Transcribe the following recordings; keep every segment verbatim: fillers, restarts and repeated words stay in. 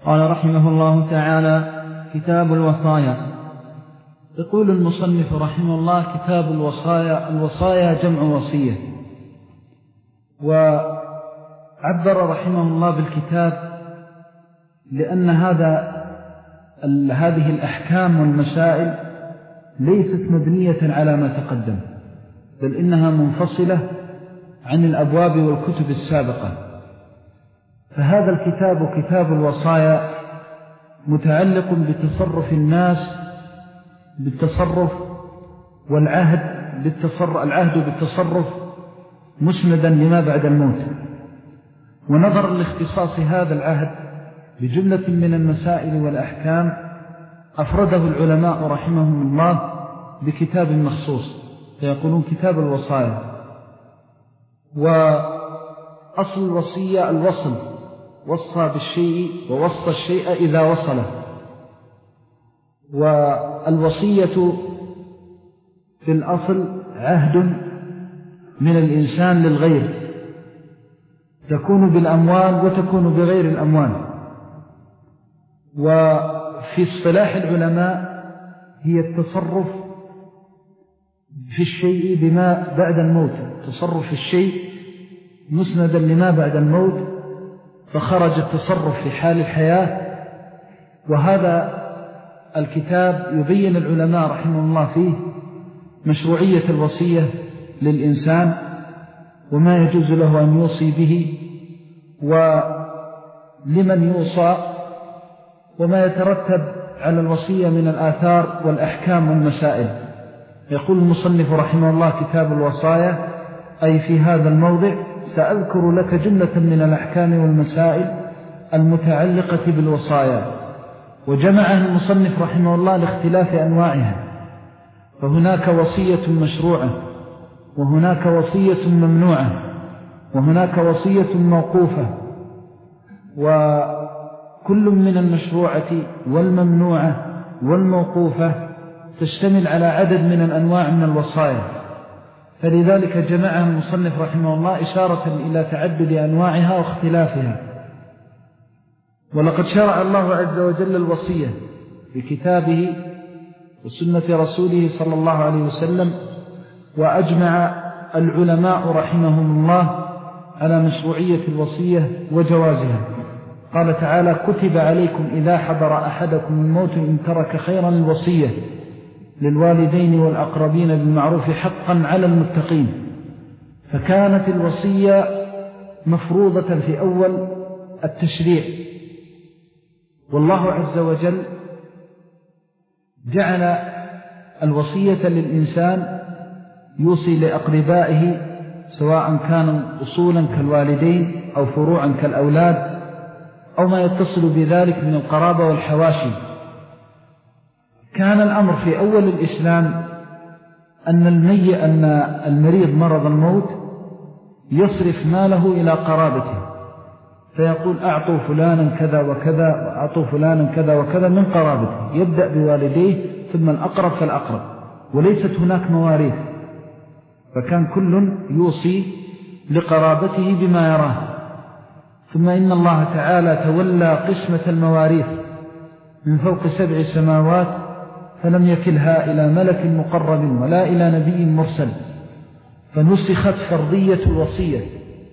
قال رحمه الله تعالى: كتاب الوصايا. يقول المصنف رحمه الله: كتاب الوصايا. الوصايا جمع وصية. وعبر رحمه الله بالكتاب لأن هذا هذه الأحكام والمسائل ليست مبنية على ما تقدم، بل إنها منفصلة عن الأبواب والكتب السابقة. فهذا الكتاب كتاب الوصايا متعلق بتصرف الناس بالتصرف والعهد بالتصرف العهد بالتصرف مسندا لما بعد الموت. ونظرا لاختصاص هذا العهد بجملة من المسائل والأحكام أفرده العلماء رحمهم الله بكتاب مخصوص، فيقولون كتاب الوصايا. وأصل الوصية الوصل، وصى بالشيء ووصى الشيء إذا وصله. والوصية في الأصل عهد من الإنسان للغير، تكون بالأموال وتكون بغير الأموال. وفي اصطلاح العلماء هي التصرف في الشيء بما بعد الموت، تصرف في الشيء مسندا لما بعد الموت، فخرج التصرف في حال الحياة. وهذا الكتاب يبين العلماء رحمه الله فيه مشروعية الوصية للإنسان، وما يجوز له أن يوصي به، ولمن يوصى، وما يترتب على الوصية من الآثار والأحكام والمسائل. يقول المصنف رحمه الله: كتاب الوصايا، أي في هذا الموضع سأذكر لك جملة من الأحكام والمسائل المتعلقة بالوصايا. وجمعها المصنف رحمه الله لاختلاف أنواعها، فهناك وصية مشروعة، وهناك وصية ممنوعة، وهناك وصية موقوفة. وكل من المشروعة والممنوعة والموقوفة تشتمل على عدد من الأنواع من الوصايا، فلذلك جمعها المصنف رحمه الله إشارة إلى تعدد أنواعها واختلافها. ولقد شرع الله عز وجل الوصية بكتابه وسنة رسوله صلى الله عليه وسلم، وأجمع العلماء رحمهم الله على مشروعية الوصية وجوازها. قال تعالى: كتب عليكم إذا حضر أحدكم الموت إن ترك خيرا الوصية للوالدين والأقربين بالمعروف حقا على المتقين. فكانت الوصية مفروضة في أول التشريع، والله عز وجل جعل الوصية للإنسان يوصي لأقربائه، سواء كانوا أصولا كالوالدين أو فروعا كالأولاد أو ما يتصل بذلك من القرابة والحواشي. كان الأمر في أول الإسلام أن المي أن المريض مرض الموت يصرف ماله إلى قرابته، فيقول: أعطوا فلانا كذا وكذا، وأعطوا فلانا كذا وكذا من قرابته، يبدأ بوالديه ثم الأقرب فالأقرب، وليست هناك مواريث، فكان كل يوصي لقرابته بما يراه. ثم إن الله تعالى تولى قسمة المواريث من فوق سبع سماوات، فلم يكلها إلى ملك مقرب ولا إلى نبي مرسل، فنسخت فرضية الوصية،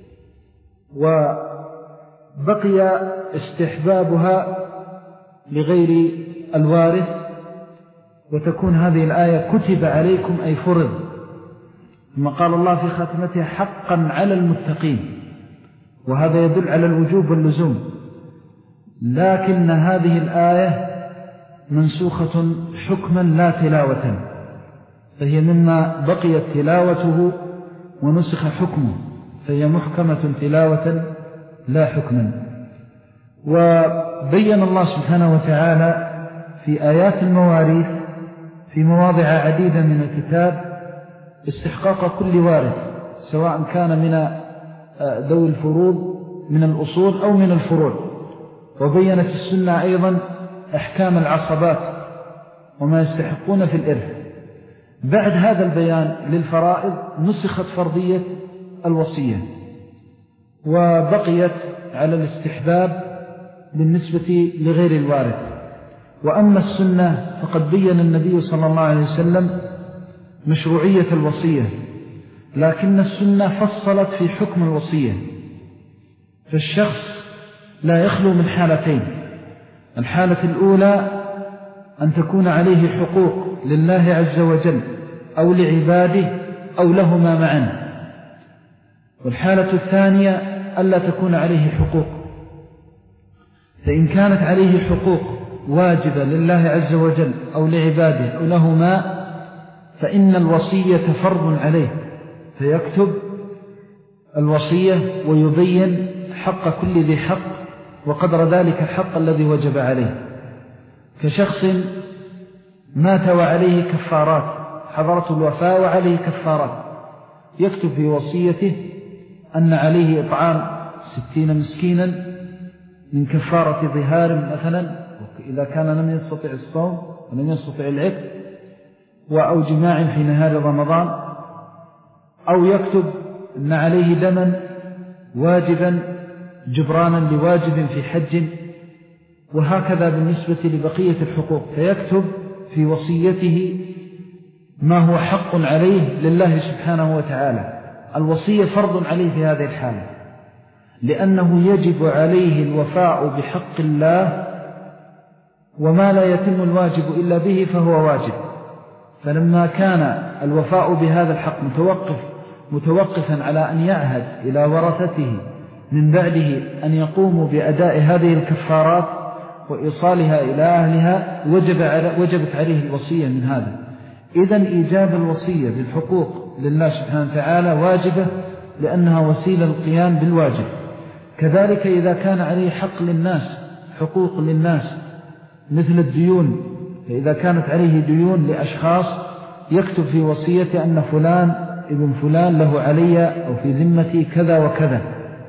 وبقي استحبابها لغير الوارث. وتكون هذه الآية كتب عليكم أي فرض، ثم قال الله في خاتمتها: حقا على المتقين، وهذا يدل على الوجوب واللزوم. لكن هذه الآية منسوخة حكما لا تلاوة، فهي مما بقيت تلاوته ونسخ حكمه، فهي محكمة تلاوة لا حكما. وبين الله سبحانه وتعالى في آيات المواريث في مواضع عديدة من الكتاب استحقاق كل وارث، سواء كان من ذوي الفروض من الأصول أو من الفروع. وبينت السنة أيضا أحكام العصبات وما يستحقون في الإرث. بعد هذا البيان للفرائض نسخت فرضية الوصية، وبقيت على الاستحباب بالنسبة لغير الوارث. وأما السنة فقد بين النبي صلى الله عليه وسلم مشروعية الوصية، لكن السنة فصلت في حكم الوصية. فالشخص لا يخلو من حالتين: الحالة الأولى أن تكون عليه حقوق لله عز وجل أو لعباده أو لهما معا، والحالة الثانية ألا تكون عليه حقوق. فإن كانت عليه حقوق واجبة لله عز وجل أو لعباده أو لهما فإن الوصية فرض عليه، فيكتب الوصية ويبين حق كل ذي حق وقدر ذلك الحق الذي وجب عليه. كشخص مات وعليه كفارات، حضرت الوفاة وعليه كفارات، يكتب في وصيته أن عليه إطعام ستين مسكينا من كفارة ظهار مثلا إذا كان لم يستطع الصوم ولم يستطع العتق، أو جماع في نهار رمضان، أو يكتب أن عليه دما واجبا جبرانا لواجب في حج، وهكذا بالنسبة لبقية الحقوق. فيكتب في وصيته ما هو حق عليه لله سبحانه وتعالى. الوصية فرض عليه في هذه الحالة، لأنه يجب عليه الوفاء بحق الله، وما لا يتم الواجب إلا به فهو واجب. فلما كان الوفاء بهذا الحق متوقف متوقفا على أن يعهد إلى ورثته من بعده أن يقوموا بأداء هذه الكفارات وإيصالها إلى أهلها، وجب على وجبت عليه الوصية من هذا. إذن إيجاب الوصية بالحقوق لله سبحانه وتعالى واجبة، لأنها وسيلة القيام بالواجب. كذلك إذا كان عليه حق للناس، حقوق للناس مثل الديون، فإذا كانت عليه ديون لأشخاص يكتب في وصيته أن فلان ابن فلان له علي أو في ذمتي كذا وكذا،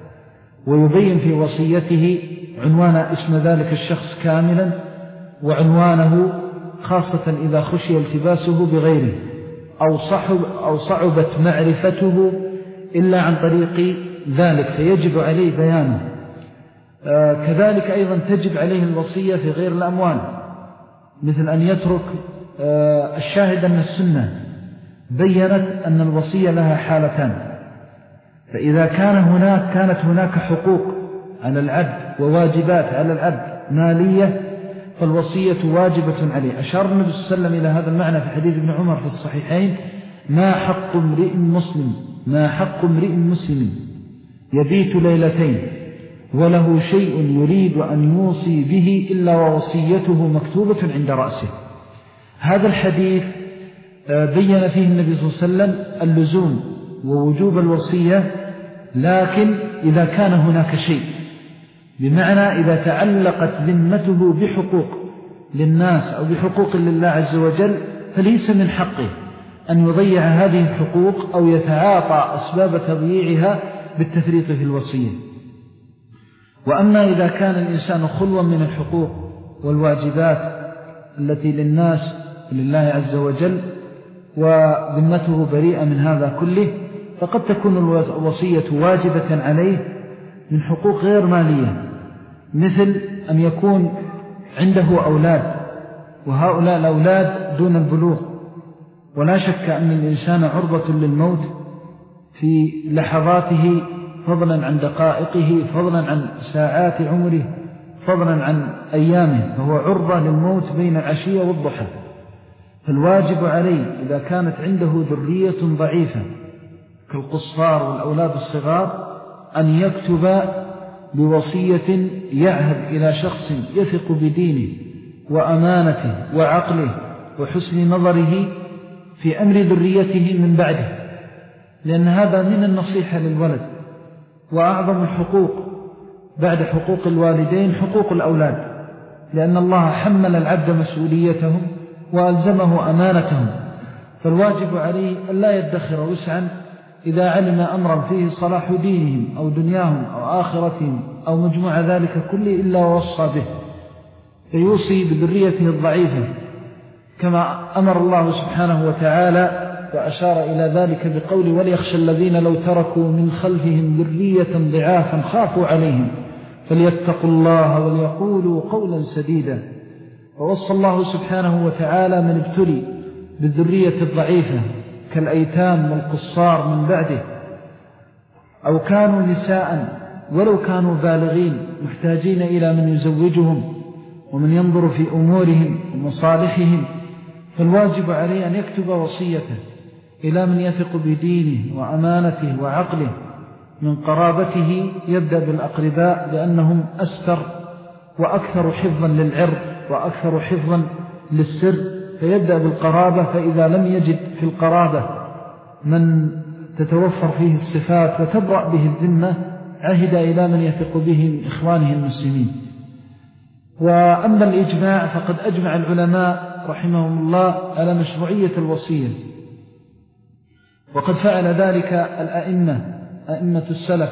ويبين في وصيته عنوان اسم ذلك الشخص كاملا وعنوانه، خاصة إذا خشي التباسه بغيره أو, صحب أو صعبت معرفته إلا عن طريق ذلك، فيجب عليه بيانه. آه كذلك أيضا تجب عليه الوصية في غير الأموال، مثل أن يترك آه الشاهد أن السنة بيّنت أن الوصية لها حالتان. فإذا كان هناك كانت هناك حقوق على العبد وواجبات على العبد مالية فالوصية واجبة عليه. أشار النبي صلى الله عليه وسلم إلى هذا المعنى في حديث ابن عمر في الصحيحين: ما حق امرئ مسلم ما حق امرئ مسلم يبيت ليلتين وله شيء يريد أن يوصي به إلا ووصيته مكتوبة عند رأسه. هذا الحديث بيّن فيه النبي صلى الله عليه وسلم اللزوم ووجوب الوصية، لكن إذا كان هناك شيء، بمعنى إذا تعلقت ذمته بحقوق للناس أو بحقوق لله عز وجل فليس من حقه أن يضيع هذه الحقوق أو يتعاطى أسباب تضييعها بالتفريط في الوصية. وأما إذا كان الإنسان خلوا من الحقوق والواجبات التي للناس لله عز وجل وذمته بريئة من هذا كله، فقد تكون الوصية واجبة عليه من حقوق غير مالية، مثل أن يكون عنده أولاد وهؤلاء الأولاد دون البلوغ، ولا شك أن الإنسان عرضة للموت في لحظاته، فضلا عن دقائقه، فضلا عن ساعات عمره، فضلا عن أيامه، فهو عرضة للموت بين العشية والضحى. فالواجب عليه إذا كانت عنده ذرية ضعيفة كالقصار والأولاد الصغار أن يكتب بوصية يعهد إلى شخص يثق بدينه وأمانته وعقله وحسن نظره في أمر ذريته من بعده، لأن هذا من النصيحة للولد. وأعظم الحقوق بعد حقوق الوالدين حقوق الأولاد، لأن الله حمل العبد مسؤوليتهم وألزمه أمانتهم، فالواجب عليه أن لا يدخر وسعا إذا علم أمرا فيه صلاح دينهم أو دنياهم أو آخرتهم أو مجموع ذلك كله إلا ووصى به، فيوصي بذريته الضعيفة كما أمر الله سبحانه وتعالى وأشار إلى ذلك بقول: وليخشى الذين لو تركوا من خلفهم ذرية ضعافا خافوا عليهم فليتقوا الله وليقولوا قولا سديدا. ووصى الله سبحانه وتعالى من ابتلي بالذرية الضعيفة كالأيتام والقصار من بعده، أو كانوا نساء ولو كانوا بالغين محتاجين إلى من يزوجهم ومن ينظر في أمورهم ومصالحهم، فالواجب عليه أن يكتب وصيته إلى من يثق بدينه وأمانته وعقله من قرابته. يبدأ بالأقرباء لأنهم أستر وأكثر حفظا للعرض وأكثر حفظا للسر، فيبدأ بالقرابة. فإذا لم يجد في القرابة من تتوفر فيه الصفات وتبرأ به الذمة عهد إلى من يثق به من إخوانه المسلمين. وأما الإجماع فقد أجمع العلماء رحمهم الله على مشروعية الوصية، وقد فعل ذلك الأئمة أئمة السلف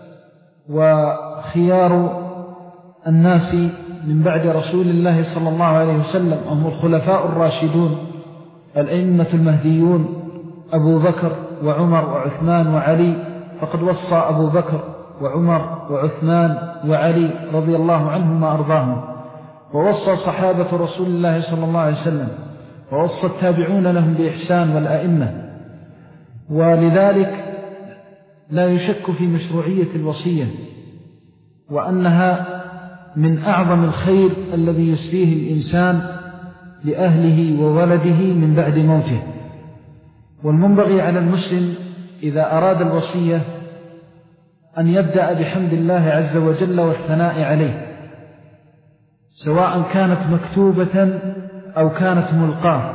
وخيار الناس من بعد رسول الله صلى الله عليه وسلم هم الخلفاء الراشدون الأئمة المهديون أبو بكر وعمر وعثمان وعلي. فقد وصى أبو بكر وعمر وعثمان وعلي رضي الله عنهم وأرضاهم، ووصى صحابة رسول الله صلى الله عليه وسلم، ووصى التابعون لهم بإحسان والأئمة. ولذلك لا يشك في مشروعية الوصية، وأنها من أعظم الخير الذي يسريه الإنسان لأهله وولده من بعد موته. والمنبغي على المسلم إذا أراد الوصية أن يبدأ بحمد الله عز وجل والثناء عليه، سواء كانت مكتوبة أو كانت ملقاة.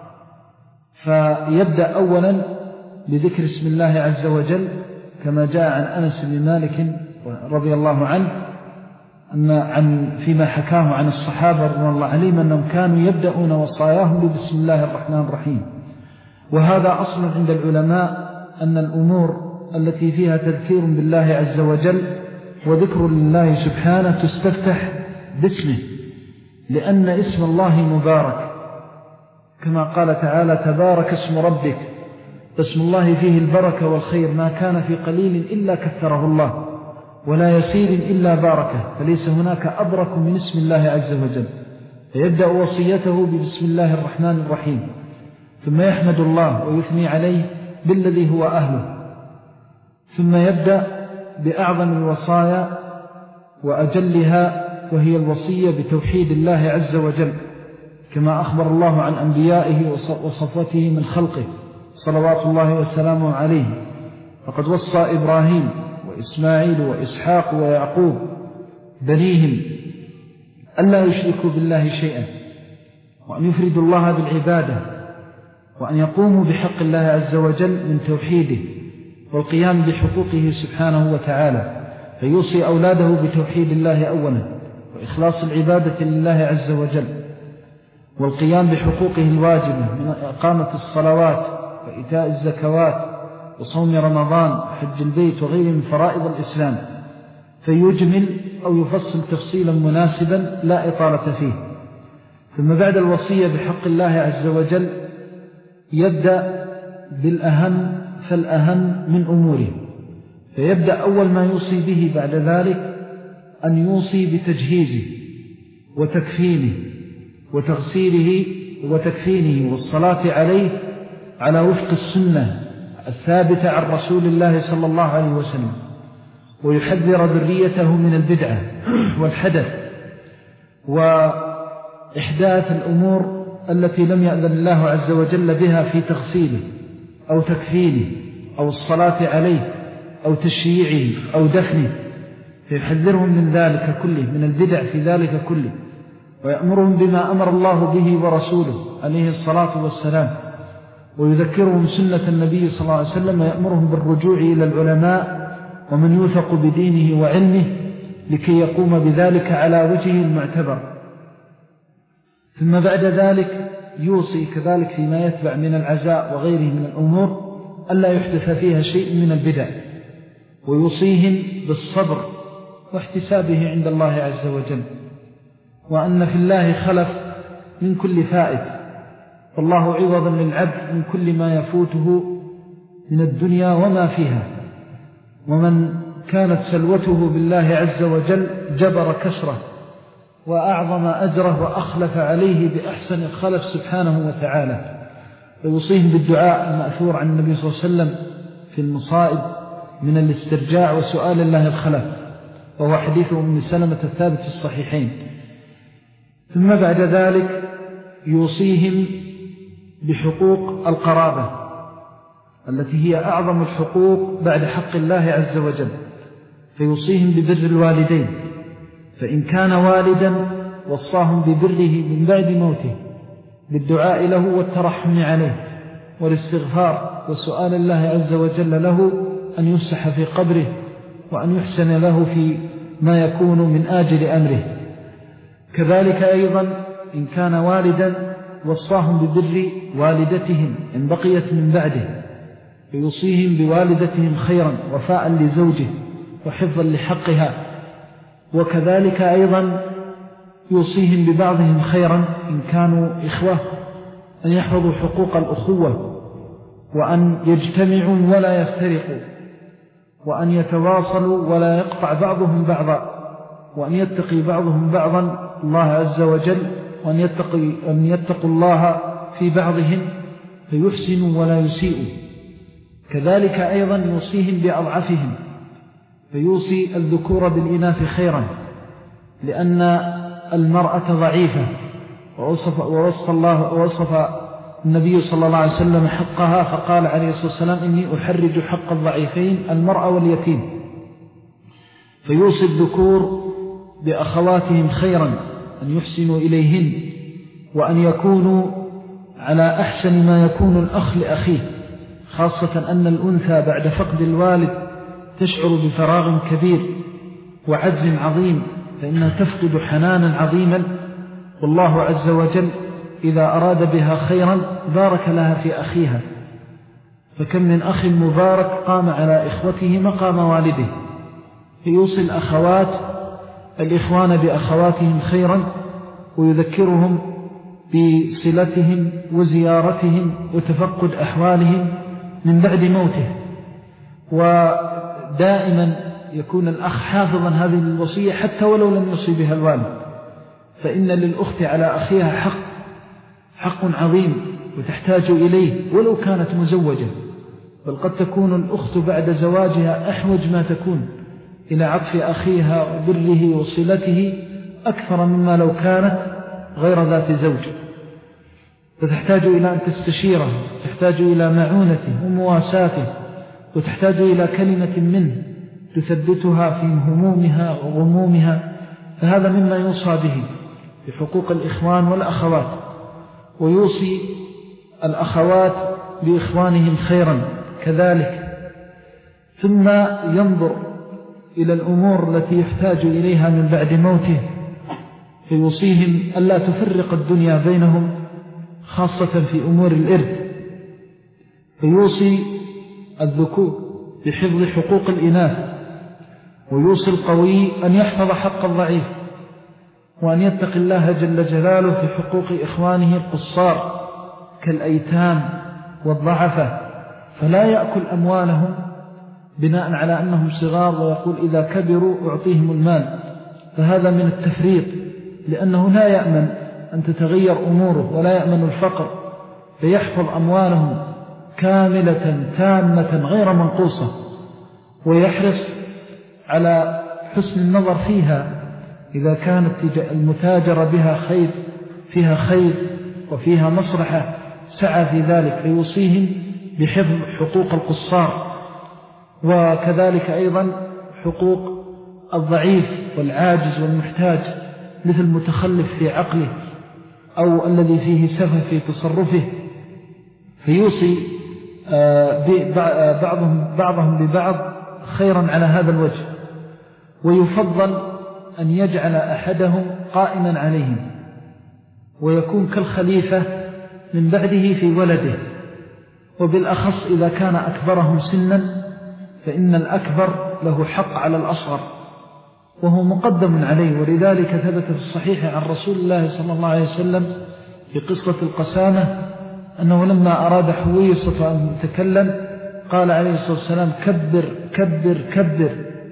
فيبدأ أولا بذكر اسم الله عز وجل كما جاء عن أنس بن مالك رضي الله عنه أن عن فيما حكاه عن الصحابة رضي الله عليهم أنهم كانوا يبدأون وصاياهم بسم الله الرحمن الرحيم. وهذا أصل عند العلماء أن الأمور التي فيها تذكير بالله عز وجل وذكر لله سبحانه تستفتح باسمه، لأن اسم الله مبارك كما قال تعالى تبارك اسم ربك، فاسم الله فيه البركة والخير، ما كان في قليل إلا كثره الله ولا يسير إلا باركه، فليس هناك أبرك من اسم الله عز وجل. فيبدأ وصيته ببسم الله الرحمن الرحيم، ثم يحمد الله ويثني عليه بالذي هو أهله، ثم يبدأ بأعظم الوصايا وأجلها وهي الوصية بتوحيد الله عز وجل، كما أخبر الله عن أنبيائه وصفوته من خلقه صلوات الله وسلامه عليه. فقد وصى إبراهيم وإسماعيل وإسحاق ويعقوب بنيهم ألا يشركوا بالله شيئا، وأن يفردوا الله بالعبادة، وأن يقوموا بحق الله عز وجل من توحيده والقيام بحقوقه سبحانه وتعالى. فيوصي أولاده بتوحيد الله أولا وإخلاص العبادة لله عز وجل، والقيام بحقوقه الواجبة من إقامة الصلوات وإيتاء الزكوات وصوم رمضان وحج البيت وغيره من فرائض الإسلام، فيجمل أو يفصل تفصيلا مناسبا لا إطالة فيه. ثم بعد الوصية بحق الله عز وجل يبدأ بالأهم فالأهم من أموره، فيبدأ أول ما يوصي به بعد ذلك أن يوصي بتجهيزه وتكفينه وتغسيله وتكفينه والصلاة عليه على وفق السنة الثابتة عن رسول الله صلى الله عليه وسلم، ويحذر ذريته من البدعة والحدث وإحداث الأمور التي لم يأذن الله عز وجل بها في تغسيله أو تكفينه أو الصلاة عليه أو تشييعه أو دفنه، فيحذرهم من ذلك كله، من البدع في ذلك كله، ويأمرهم بما أمر الله به ورسوله عليه الصلاة والسلام، ويذكرهم سنة النبي صلى الله عليه وسلم، ويأمرهم بالرجوع إلى العلماء ومن يوثق بدينه وعلمه لكي يقوم بذلك على وجهه المعتبر. ثم بعد ذلك يوصي كذلك فيما يتبع من العزاء وغيره من الأمور ألا يحدث فيها شيء من البدع، ويوصيهم بالصبر واحتسابه عند الله عز وجل، وأن في الله خلف من كل فائت، فالله عوضا للعبد من كل ما يفوته من الدنيا وما فيها. ومن كانت سلوته بالله عز وجل جبر كسره وأعظم أجره وأخلف عليه بأحسن الخلف سبحانه وتعالى. ويوصيهم بالدعاء المأثور عن النبي صلى الله عليه وسلم في المصائب من الاسترجاع وسؤال الله الخلف، وهو حديث أم سلمة الثابت في الصحيحين. ثم بعد ذلك يوصيهم بحقوق القرابة التي هي أعظم الحقوق بعد حق الله عز وجل، فيوصيهم ببر الوالدين، فإن كان والدا وصاهم ببره من بعد موته بالدعاء له والترحم عليه والاستغفار وسؤال الله عز وجل له أن يفسح في قبره وأن يحسن له في ما يكون من آجل أمره. كذلك أيضا إن كان والدا وصاهم ببر والدتهم إن بقيت من بعده، فيوصيهم بوالدتهم خيرا وفاء لزوجه وحفظا لحقها. وكذلك أيضا يوصيهم ببعضهم خيرا إن كانوا إخوة أن يحفظوا حقوق الأخوة وأن يجتمعوا ولا يفترقوا، وأن يتواصلوا ولا يقطع بعضهم بعضا، وأن يتقي بعضهم بعضا الله عز وجل، وأن يتقي أن يتقوا الله في بعضهم فيحسنوا ولا يسيئوا. كذلك أيضا يوصيهم بأضعفهم، فيوصي الذكور بالإناث خيرا لأن المرأة ضعيفة، ووصف, ووصف, الله ووصف النبي صلى الله عليه وسلم حقها فقال عليه الصلاة والسلام إني أحرج حق الضعيفين المرأة واليتيم. فيوصي الذكور بأخواتهم خيرا أن يحسنوا إليهن وأن يكونوا على أحسن ما يكون الأخ لأخيه، خاصة أن الأنثى بعد فقد الوالد تشعر بفراغ كبير وعجز عظيم، فإنها تفقد حنانا عظيما، والله عز وجل إذا أراد بها خيرا بارك لها في أخيها. فكم من أخ مبارك قام على إخوته مقام والده. فيوصي الأخوات الإخوان بأخواتهم خيرا ويذكرهم بصلتهم وزيارتهم وتفقد أحوالهم من بعد موته. ودائما يكون الأخ حافظا هذه الوصية حتى ولو لم يصي بها الوالد، فإن للأخت على أخيها حق حق عظيم وتحتاج إليه ولو كانت مزوجة، بل قد تكون الأخت بعد زواجها أحوج ما تكون إلى عطف أخيها وبره وصلته أكثر مما لو كانت غير ذات زوج، فتحتاج إلى أن تستشيره، تحتاج إلى معونته ومواساته، وتحتاج إلى كلمة منه تثبتها في همومها وغمومها. فهذا مما يوصى به بحقوق الإخوان والأخوات. ويوصي الأخوات بإخوانهم خيرا كذلك. ثم ينظر إلى الأمور التي يحتاج إليها من بعد موته، فيوصيهم ألا تفرق الدنيا بينهم خاصة في أمور الإرث. فيوصي الذكور بحفظ حقوق الإناث، ويوصي القوي أن يحفظ حق الضعيف، وأن يتقي الله جل جلاله في حقوق إخوانه القصار كالأيتام والضعفة، فلا يأكل أموالهم بناء على أنهم صغار ويقول إذا كبروا أعطيهم المال، فهذا من التفريط، لأنه لا يأمن أن تتغير أموره ولا يأمن الفقر، فيحفظ أموالهم كاملة تامة غير منقوصة، ويحرص على حسن النظر فيها إذا كانت المتاجرة بها خير فيها خير وفيها مصلحة سعى في ذلك، فيوصيهم بحفظ حقوق القصار. وكذلك أيضا حقوق الضعيف والعاجز والمحتاج، مثل المتخلف في عقله أو الذي فيه سفه في تصرفه، فيوصي بعضهم, بعضهم ببعض خيرا على هذا الوجه. ويفضل أن يجعل أحدهم قائما عليهم ويكون كالخليفة من بعده في ولده، وبالأخص إذا كان أكبرهم سنا، فإن الأكبر له حق على الأصغر وهو مقدم عليه. ولذلك ثبت في الصحيح عن رسول الله صلى الله عليه وسلم في قصة القسامة أنه لما أراد حويصة أن يتكلم قال عليه الصلاة والسلام كبر كبر كبر،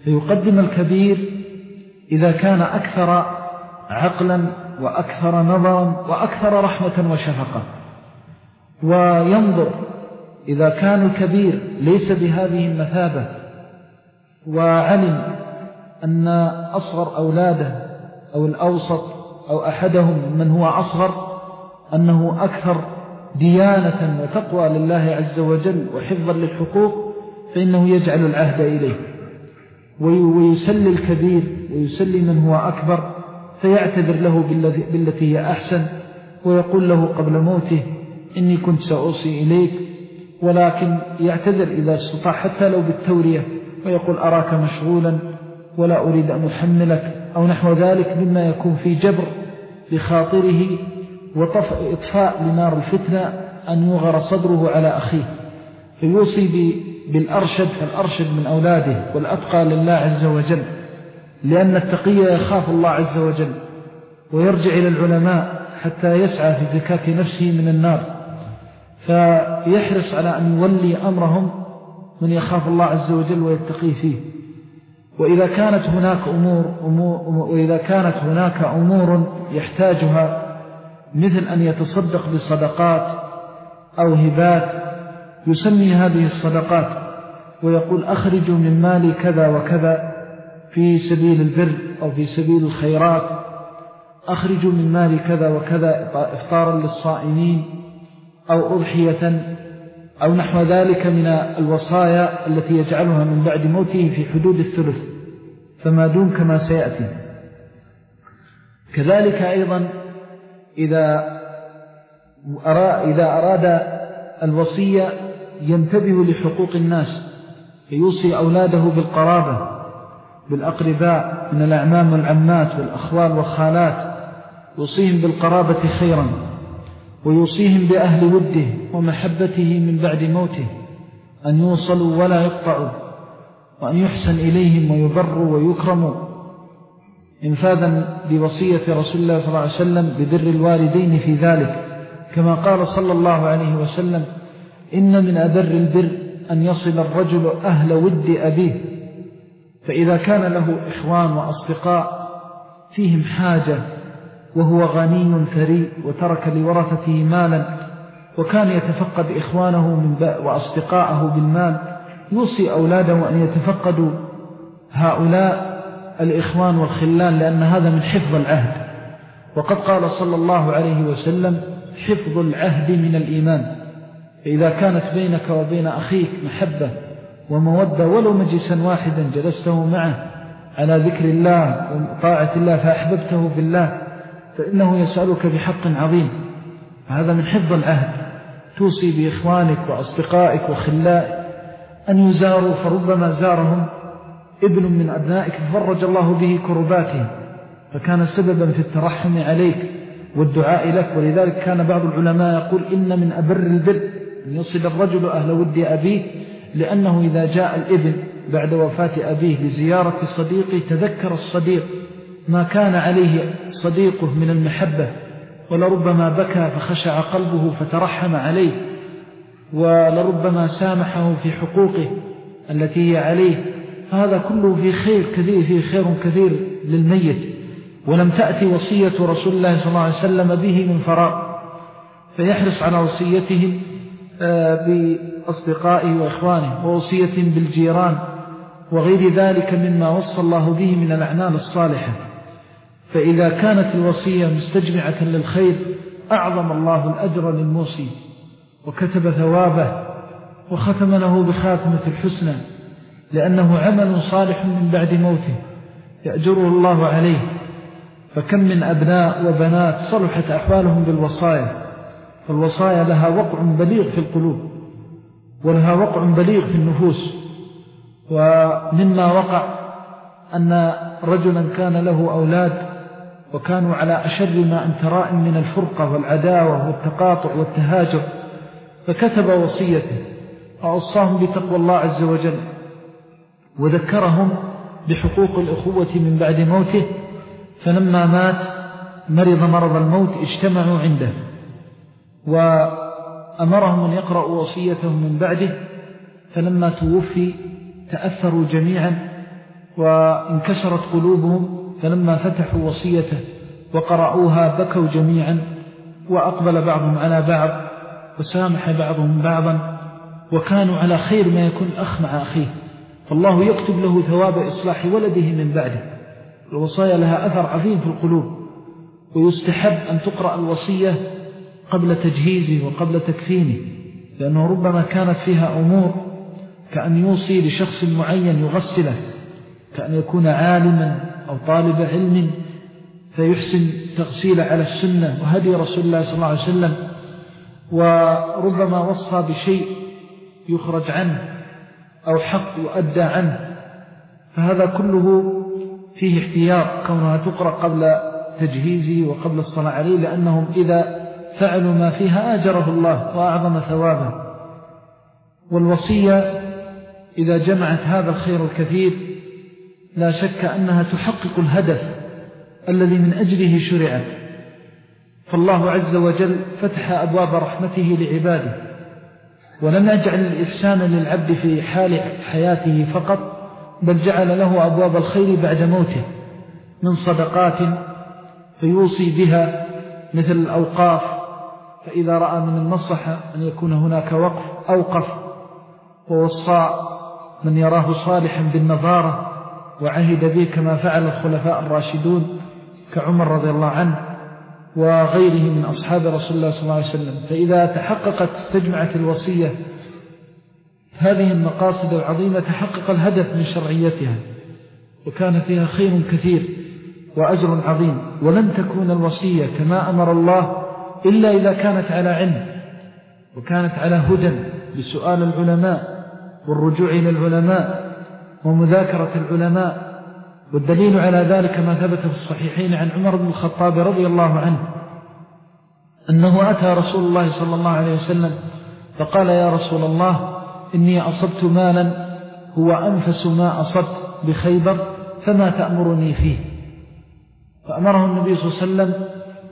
فيقدم الكبير إذا كان أكثر عقلا وأكثر نظرا وأكثر رحمة وشفقة، وينظر إذا كان الكبير ليس بهذه المثابة وعلم أن أصغر أولاده أو الأوسط أو أحدهم من هو أصغر أنه أكثر ديانة وتقوى لله عز وجل وحفظا للحقوق، فإنه يجعل العهد إليه ويسلي الكبير ويسلي من هو أكبر، فيعتذر له بالتي هي أحسن، ويقول له قبل موته إني كنت سأوصي إليك، ولكن يعتذر إذا استطاع حتى لو بالتورية، ويقول أراك مشغولا ولا أريد أن أحملك أو نحو ذلك، مما يكون في جبر لخاطره وإطفاء لنار الفتنة أن يغر صدره على أخيه. فيوصي بالأرشد فالأرشد من أولاده والأتقى لله عز وجل، لأن التقي يخاف الله عز وجل ويرجع إلى العلماء حتى يسعى في زكاة نفسه من النار، فيحرص على أن يولي أمرهم من يخاف الله عز وجل ويتقي فيه. وإذا كانت هناك أمور, أمور وإذا كانت هناك أمور يحتاجها مثل أن يتصدق بصدقات أو هبات، يسمي هذه الصدقات ويقول أخرجوا من مالي كذا وكذا في سبيل البر أو في سبيل الخيرات، أخرجوا من مالي كذا وكذا إفطارا للصائمين أو أضحية أو نحو ذلك من الوصايا التي يجعلها من بعد موته في حدود الثلث، فما دون كما سيأتي. كذلك أيضا إذا أراد الوصية ينتبه لحقوق الناس، فيوصي أولاده بالقرابة بالأقرباء من الأعمام والعمات والأخوال والخالات، يوصيهم بالقرابة خيرا، ويوصيهم بأهل وده ومحبته من بعد موته، أن يوصلوا ولا يقطعوا، وأن يحسن إليهم ويبروا ويكرموا، انفاذا بوصية رسول الله صلى الله عليه وسلم ببر الوالدين في ذلك، كما قال صلى الله عليه وسلم: إن من أبر البر أن يصل الرجل أهل ود أبيه. فإذا كان له إخوان وأصدقاء فيهم حاجة وهو غني ثري وترك لورثته مالا، وكان يتفقد إخوانه من وأصدقاءه بالمال، يوصي أولاده أن يتفقدوا هؤلاء الإخوان والخلان، لأن هذا من حفظ العهد. وقد قال صلى الله عليه وسلم: حفظ العهد من الإيمان. فإذا كانت بينك وبين أخيك محبة ومودة ولو مجلسا واحدا جلسته معه على ذكر الله وطاعة الله فأحببته في الله، فإنه يسألك بحق عظيم، فهذا من حفظ العهد. توصي بإخوانك وأصدقائك وخلائك أن يزاروا، فربما زارهم ابن من أبنائك ففرج الله به كرباتهم، فكان سببا في الترحم عليك والدعاء لك. ولذلك كان بعض العلماء يقول: إن من أبر البر أن يصل الرجل أهل ود أبيه، لأنه إذا جاء الابن بعد وفاة أبيه لزيارة صديقه تذكر الصديق ما كان عليه صديقه من المحبة، ولربما بكى فخشع قلبه فترحم عليه، ولربما سامحه في حقوقه التي هي عليه. فهذا كله في خير كثير، في خير كثير للميت، ولم تأتي وصية رسول الله صلى الله عليه وسلم به من فراغ، فيحرص على وصيتهم بأصدقائه وإخوانه، ووصية بالجيران وغير ذلك مما وصى الله به من الأعمال الصالحة. فإذا كانت الوصية مستجمعة للخير أعظم الله الأجر للموصي وكتب ثوابه وختم له بخاتمة الحسنى، لأنه عمل صالح من بعد موته يأجره الله عليه. فكم من أبناء وبنات صلحت أحوالهم بالوصايا، فالوصايا لها وقع بليغ في القلوب ولها وقع بليغ في النفوس. ومما وقع أن رجلا كان له أولاد وكانوا على أشر ما أن ترائم من الفرقة والعداوة والتقاطع والتهاجر، فكتب وصيته وأوصاهم بتقوى الله عز وجل، وذكرهم بحقوق الأخوة من بعد موته. فلما مات مرض مرض الموت اجتمعوا عنده وأمرهم أن يقرأوا وصيته من بعده، فلما توفي تأثروا جميعا وانكسرت قلوبهم، فلما فتحوا وصيته وقرأوها بكوا جميعا، وأقبل بعضهم على بعض وسامح بعضهم بعضا، وكانوا على خير ما يكون الأخ مع أخيه، فالله يكتب له ثواب إصلاح ولده من بعده. الوصايا لها أثر عظيم في القلوب، ويستحب أن تقرأ الوصية قبل تجهيزه وقبل تكفينه، لأنه ربما كانت فيها أمور كأن يوصي لشخص معين يغسله، كأن يكون عالما أو طالب علم فيحسن تغسيل على السنة وهدي رسول الله صلى الله عليه وسلم، وربما وصى بشيء يخرج عنه أو حق يؤدى عنه، فهذا كله فيه احتياط كونها تقرأ قبل تجهيزه وقبل الصلاة عليه، لأنهم إذا فعلوا ما فيها آجره الله وأعظم ثوابه. والوصية إذا جمعت هذا الخير الكثير لا شك أنها تحقق الهدف الذي من أجله شرعت، فالله عز وجل فتح أبواب رحمته لعباده، ولم يجعل الإحسان للعبد في حال حياته فقط، بل جعل له أبواب الخير بعد موته من صدقات فيوصي بها مثل الأوقاف، فإذا رأى من المصلحة أن يكون هناك وقف أوقف، ووصى من يراه صالحا بالنظارة وعهد به كما فعل الخلفاء الراشدون كعمر رضي الله عنه وغيره من أصحاب رسول الله صلى الله عليه وسلم. فإذا تحققت استجمعت الوصية هذه المقاصد العظيمة تحقق الهدف من شرعيتها، وكان فيها خير كثير وأجر عظيم. ولن تكون الوصية كما أمر الله إلا إذا كانت على علم وكانت على هدى بسؤال العلماء والرجوع إلى العلماء ومذاكرة العلماء. والدليل على ذلك ما ثبت في الصحيحين عن عمر بن الخطاب رضي الله عنه أنه أتى رسول الله صلى الله عليه وسلم فقال: يا رسول الله، إني أصبت مالا هو أنفس ما أصبت بخيبر، فما تأمرني فيه؟ فأمره النبي صلى الله عليه وسلم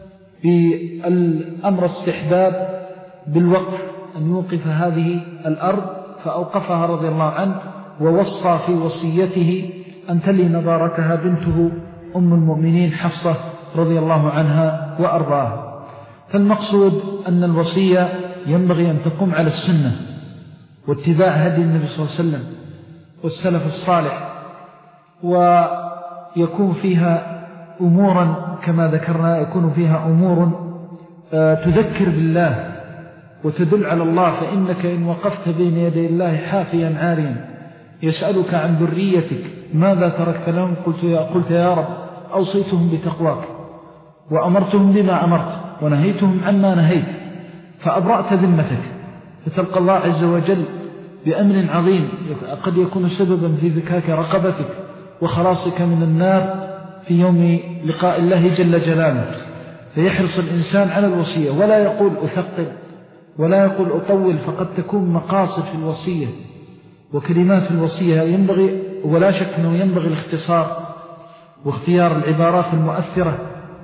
بالأمر استحباب بالوقف، أن يوقف هذه الأرض، فأوقفها رضي الله عنه، ووصى في وصيته أن تلي نظارتها بنته أم المؤمنين حفصة رضي الله عنها وأرضاها. فالمقصود أن الوصية ينبغي أن تقوم على السنة واتباع هدي النبي صلى الله عليه وسلم والسلف الصالح، ويكون فيها أمورا كما ذكرنا، يكون فيها أمور تذكر بالله وتدل على الله، فإنك إن وقفت بين يدي الله حافيا عاريا يسألك عن ذريتك ماذا تركت لهم، قلت يا, قلت يا رب أوصيتهم بتقواك وأمرتهم بما أمرت ونهيتهم عما نهيت، فأبرأت ذمتك، فتلقى الله عز وجل بأمر عظيم قد يكون سببا في ذكاك رقبتك وخلاصك من النار في يوم لقاء الله جل جلاله. فيحرص الإنسان على الوصية، ولا يقول أثقل ولا يقول أطول، فقد تكون مقاصد في الوصية وكلمات الوصية ينبغي، ولا شك أنه ينبغي الاختصار واختيار العبارات المؤثرة،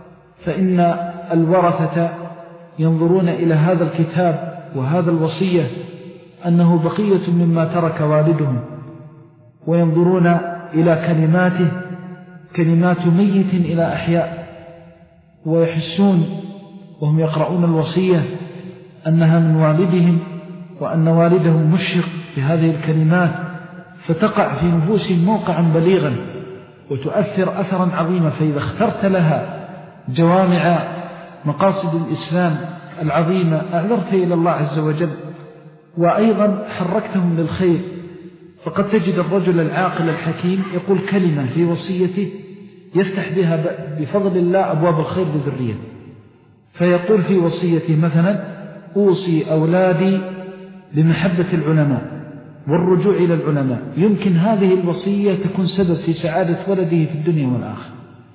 فإن الورثة ينظرون إلى هذا الكتاب وهذا الوصية أنه بقية مما ترك والدهم، وينظرون إلى كلماته كلمات ميت إلى أحياء، ويحسون وهم يقرؤون الوصية أنها من والدهم، وأن والدهم مشرق بهذه الكلمات، فتقع في نفوسهم موقعا بليغا وتؤثر أثرا عظيما. فإذا اخترت لها جوامع مقاصد الإسلام العظيمة أعذرت إلى الله عز وجل، وأيضا حركتهم للخير. فقد تجد الرجل العاقل الحكيم يقول كلمة في وصيته يفتح بها بفضل الله أبواب الخير لذريته، فيقول في وصيته مثلا: أوصي أولادي بمحبة العلماء والرجوع إلى العلماء. يمكن هذه الوصية تكون سبب في سعادة ولده في الدنيا والآخرة،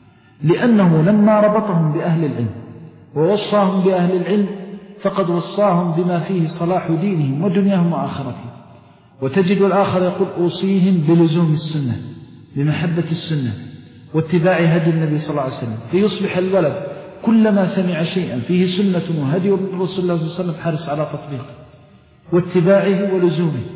لأنه لما ربطهم بأهل العلم ووصاهم بأهل العلم فقد وصاهم بما فيه صلاح دينهم ودنياهم وآخرتهم. وتجد الآخر يقول: أوصيهم بلزوم السنة، بمحبة السنة واتباع هدي النبي صلى الله عليه وسلم، فيصبح الولد كلما سمع شيئا فيه سنة وهدي رسول الله صلى الله عليه وسلم حرص على تطبيقه واتباعه ولزومه.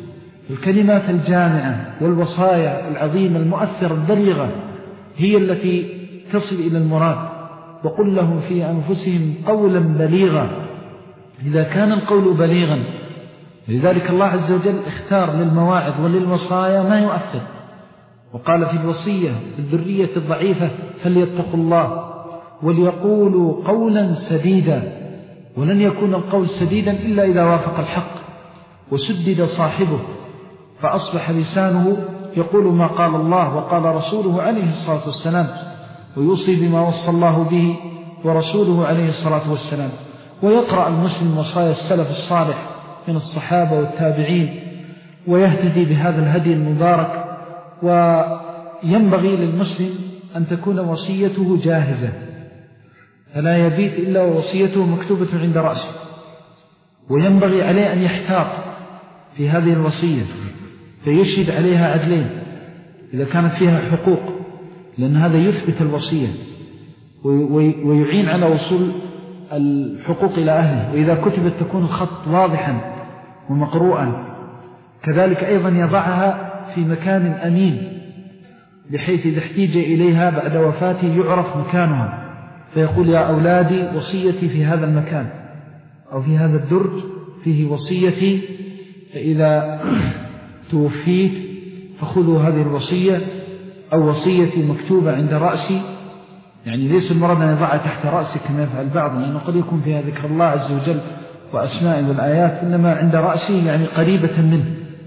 الكلمات الجامعة والوصايا العظيمة المؤثرة البليغة هي التي تصل إلى المراد. وقل لهم في أنفسهم قولا بليغا. إذا كان القول بليغا، لذلك الله عز وجل اختار للمواعظ وللوصايا ما يؤثر، وقال في الوصية بالذرية الضعيفة فليتقوا الله وليقولوا قولا سديدا. ولن يكون القول سديدا إلا إذا وافق الحق وسدد صاحبه، فأصبح لسانه يقول ما قال الله وقال رسوله عليه الصلاة والسلام، ويوصي بما وصى الله به ورسوله عليه الصلاة والسلام. ويقرأ المسلم وصايا السلف الصالح من الصحابة والتابعين ويهتدي بهذا الهدي المبارك. وينبغي للمسلم أن تكون وصيته جاهزة، فلا يبيت إلا ووصيته مكتوبة عند رأسه. وينبغي عليه أن يحتاط في هذه الوصية فيشهد عليها عدلين إذا كانت فيها حقوق، لأن هذا يثبت الوصية ويعين على وصول الحقوق إلى أهله. وإذا كتبت تكون الخط واضحا ومقروءا. كذلك أيضا يضعها في مكان أمين، بحيث إذا احتيج إليها بعد وفاته يعرف مكانها، فيقول يا أولادي وصيتي في هذا المكان، أو في هذا الدرج فيه وصيتي، فإذا توفيت فخذوا هذه الوصية، أو وصيتي مكتوبة عند رأسي. يعني ليس المراد أن يضعها تحت رأسي كما يفعل البعض، لأنه قد يكون فيها ذكر الله عز وجل وأسماء والآيات، إنما عند رأسي يعني قريبة منه.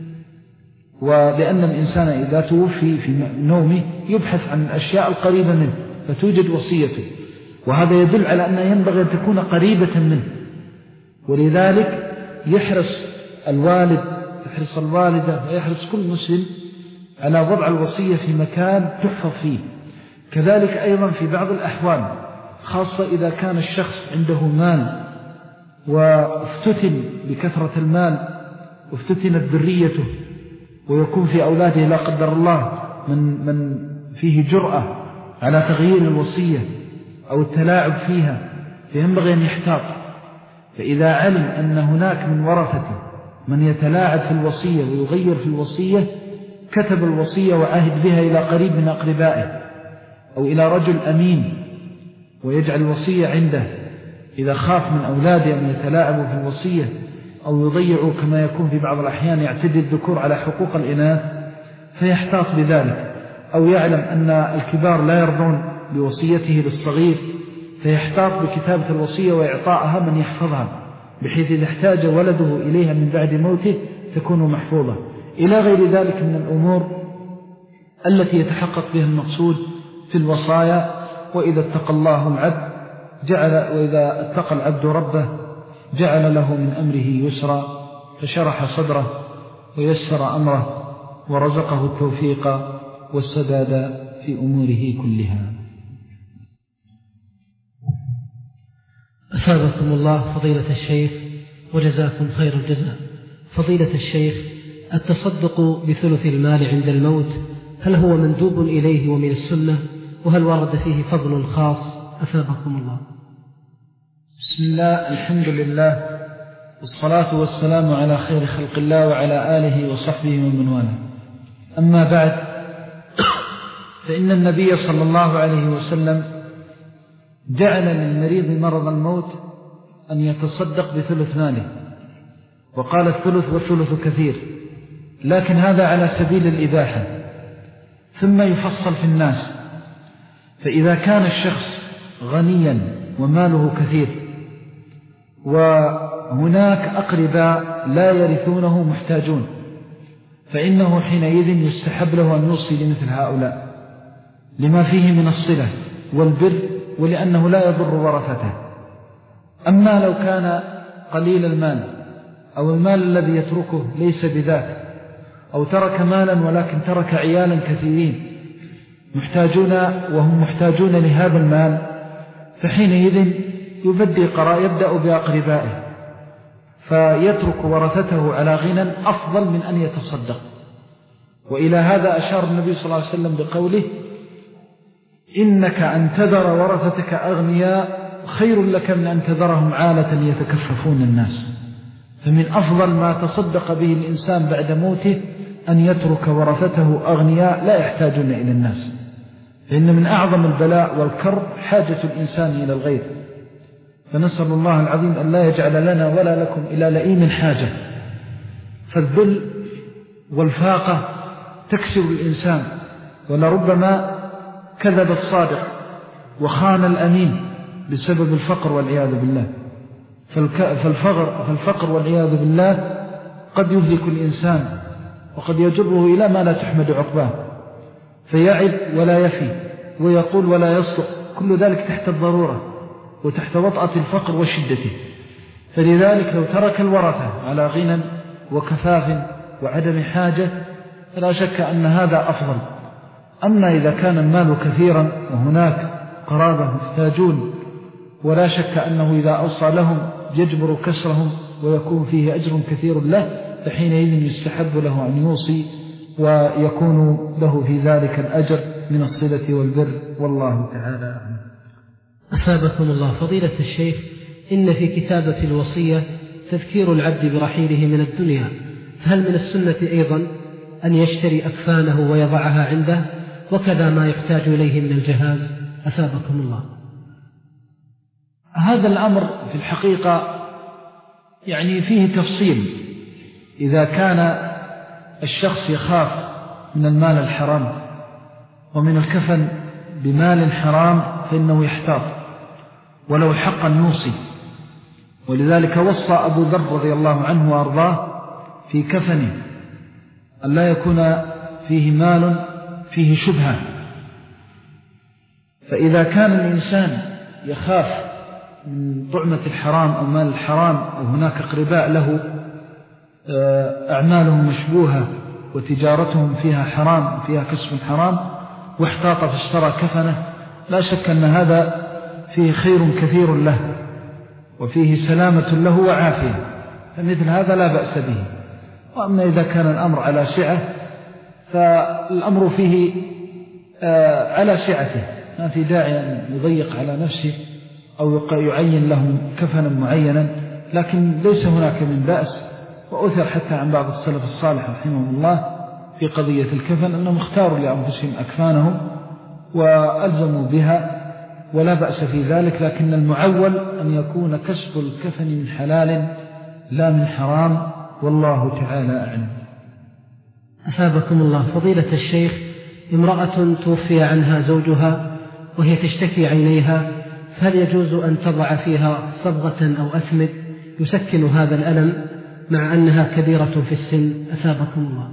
ولأن الإنسان إذا توفي في نومه يبحث عن الأشياء القريبة منه فتوجد وصيته، وهذا يدل على أن ينبغي أن تكون قريبة منه. ولذلك يحرص الوالد يحرص الوالدة ويحرص كل مسلم على وضع الوصية في مكان تحفظ فيه. كذلك أيضا في بعض الأحوال، خاصة إذا كان الشخص عنده مال وافتتن بكثرة المال وافتتنت ذريته، ويكون في أولاده لا قدر الله من, من فيه جرأة على تغيير الوصية أو التلاعب فيها، فينبغي أن يحتاط. فإذا علم أن هناك من ورثته من يتلاعب في الوصية ويغير في الوصية، كتب الوصية وعهد بها إلى قريب من أقربائه أو إلى رجل أمين، ويجعل الوصية عنده إذا خاف من أولاده أن يتلاعبوا في الوصية أو يضيعوا كما يكون في بعض الأحيان يعتدي الذكور على حقوق الإناث، فيحتاط بذلك. أو يعلم أن الكبار لا يرضون بوصيته للصغير، فيحتاط بكتابة الوصية وإعطائها من يحفظها، بحيث إذا احتاج ولده إليها من بعد موته تكون محفوظة. إلى غير ذلك من الأمور التي يتحقق بها المقصود في الوصايا. وإذا اتقى الله العبد جعل وإذا اتقى العبد ربه جعل له من أمره يسرا، فشرح صدره ويسر أمره ورزقه التوفيق والسداد في أموره كلها. أثابكم الله فضيلة الشيخ وجزاكم خير الجزاء. فضيلة الشيخ، التصدق بثلث المال عند الموت هل هو مندوب إليه ومن السنة، وهل ورد فيه فضل خاص؟ أثابكم الله. بسم الله، الحمد لله، والصلاة والسلام على خير خلق الله وعلى آله وصحبه ومن والاه. أما بعد، فإن النبي صلى الله عليه وسلم جعل للمريض مرض الموت أن يتصدق بثلث ماله، وقال الثلث والثلث كثير، لكن هذا على سبيل الإباحة. ثم يفصل في الناس، فإذا كان الشخص غنيا وماله كثير وهناك أقرباء لا يرثونه محتاجون، فإنه حينئذ يستحب له أن يوصي لمثل هؤلاء لما فيه من الصلة والبر، ولأنه لا يضر ورثته. أما لو كان قليل المال أو المال الذي يتركه ليس بذات، أو ترك مالا ولكن ترك عيالا كثيرين محتاجون وهم محتاجون لهذا المال، فحينئذ يبدي قراء يبدأ بأقربائه، فيترك ورثته على غنى أفضل من أن يتصدق. وإلى هذا أشار النبي صلى الله عليه وسلم بقوله: إنك أن تذر ورثتك أغنياء خير لك من أن تذرهم عالة يتكففون الناس. فمن أفضل ما تصدق به الإنسان بعد موته أن يترك ورثته أغنياء لا يحتاجون إلى الناس، فإن من أعظم البلاء والكرب حاجة الإنسان إلى الغير. فنسأل الله العظيم أن لا يجعل لنا ولا لكم إلى لئيم حاجة. فالذل والفاقة تكسر الإنسان، ولربما كذب الصادق وخان الأمين بسبب الفقر والعياذ بالله. فالفقر, فالفقر والعياذ بالله قد يهلك الإنسان وقد يجره إلى ما لا تحمد عقباه، فيعد ولا يفي ويقول ولا يصدق، كل ذلك تحت الضرورة وتحت وطأة الفقر وشدته. فلذلك لو ترك الورثة على غنى وكفاف وعدم حاجة فلا شك أن هذا أفضل. أما إذا كان المال كثيرا وهناك قرابة محتاجون ولا شك أنه إذا أوصى لهم يجبر كسرهم ويكون فيه أجر كثير له، فحينئذ يستحب له أن يوصي ويكون له في ذلك الأجر من الصلة والبر، والله تعالى أعلم. أثابكم الله فضيلة الشيخ، إن في كتابة الوصية تذكير العبد برحيله من الدنيا، فهل من السنة أيضا أن يشتري أكفانه ويضعها عنده وكذا ما يحتاج إليه من الجهاز؟ أثابكم الله. هذا الأمر في الحقيقة يعني فيه تفصيل. إذا كان الشخص يخاف من المال الحرام ومن الكفن بمال حرام فإنه يحتاط ولو حقا يوصي، ولذلك وصى أبو ذر رضي الله عنه وأرضاه في كفنه أن لا يكون فيه مال فيه شبهة. فإذا كان الإنسان يخاف من طعمة الحرام أو مال الحرام أو هناك أقرباء له أعمالهم مشبوهة وتجارتهم فيها حرام فيها كسب حرام واحتاط فاشترى كفنه، لا شك أن هذا فيه خير كثير له وفيه سلامة له وعافية، فمثل هذا لا بأس به. وأما إذا كان الأمر على سعة فالأمر فيه على سعته، ما في داعي أن يضيق على نفسه أو يعين لهم كفنا معينا، لكن ليس هناك من بأس. وأثر حتى عن بعض السلف الصالح رحمه الله في قضية الكفن أنهم اختاروا لأنفسهم أكفانهم وألزموا بها ولا بأس في ذلك، لكن المعول أن يكون كسب الكفن من حلال لا من حرام، والله تعالى أعلم. أثابكم الله فضيلة الشيخ، امرأة توفي عنها زوجها وهي تشتكي عينيها، فهل يجوز أن تضع فيها صبغة أو أثمد يسكن هذا الألم مع أنها كبيرة في السن؟ أثابكم الله.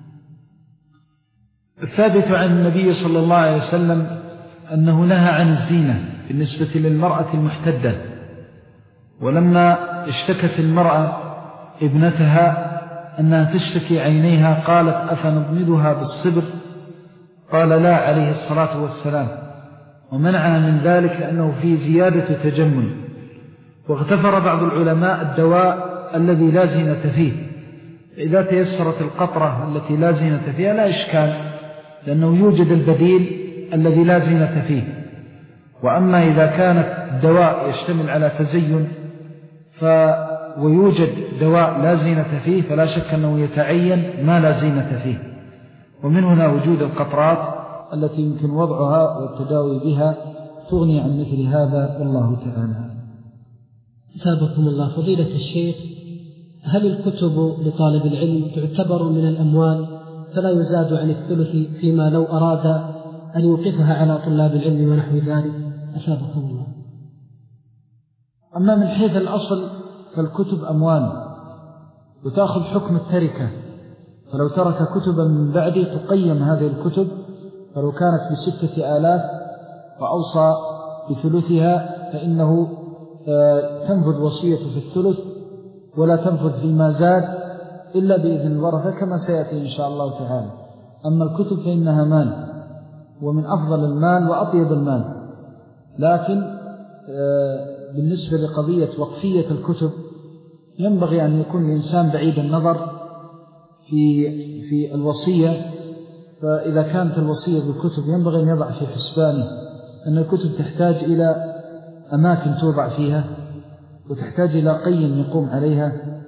الثابت عن النبي صلى الله عليه وسلم أنه نهى عن الزينة بالنسبة للمرأة المحتدة، ولما اشتكت المرأة ابنتها أنها تشتكي عينيها قالت أفنضمدها بالصبر؟ قال لا عليه الصلاة والسلام، ومنعها من ذلك لأنه فيه زيادة تجمل. واغتفر بعض العلماء الدواء الذي لا زينة فيه، إذا تيسرت القطرة التي لا زينة فيها لا إشكال، لأنه يوجد البديل الذي لا زينة فيه. وأما إذا كانت الدواء يشتمل على تزين ف ويوجد دواء لا زينة فيه فلا شك أنه يتعين ما لا زينة فيه. ومن هنا وجود القطرات التي يمكن وضعها والتداوي بها تغني عن مثل هذا، والله تعالى. أثابكم الله فضيلة الشيخ، هل الكتب لطالب العلم تعتبر من الأموال فلا يزاد عن الثلث فيما لو أراد أن يوقفها على طلاب العلم ونحو ذلك؟ أثابكم الله. أما من حيث الأصل فالكتب أموال وتأخذ حكم التركة، فلو ترك كتبا من بعده تقيم هذه الكتب، فلو كانت بستة آلاف وأوصى بثلثها فإنه تنفذ وصية في الثلث ولا تنفذ فيما زاد إلا بإذن الورثة كما سيأتي إن شاء الله تعالى. أما الكتب فإنها مال ومن أفضل المال وأطيب المال، لكن بالنسبة لقضية وقفية الكتب ينبغي أن يكون الإنسان بعيد النظر في في الوصية. فإذا كانت الوصية بالكتب ينبغي أن يضع في حسبانه أن الكتب تحتاج إلى أماكن توضع فيها وتحتاج إلى قيم يقوم عليها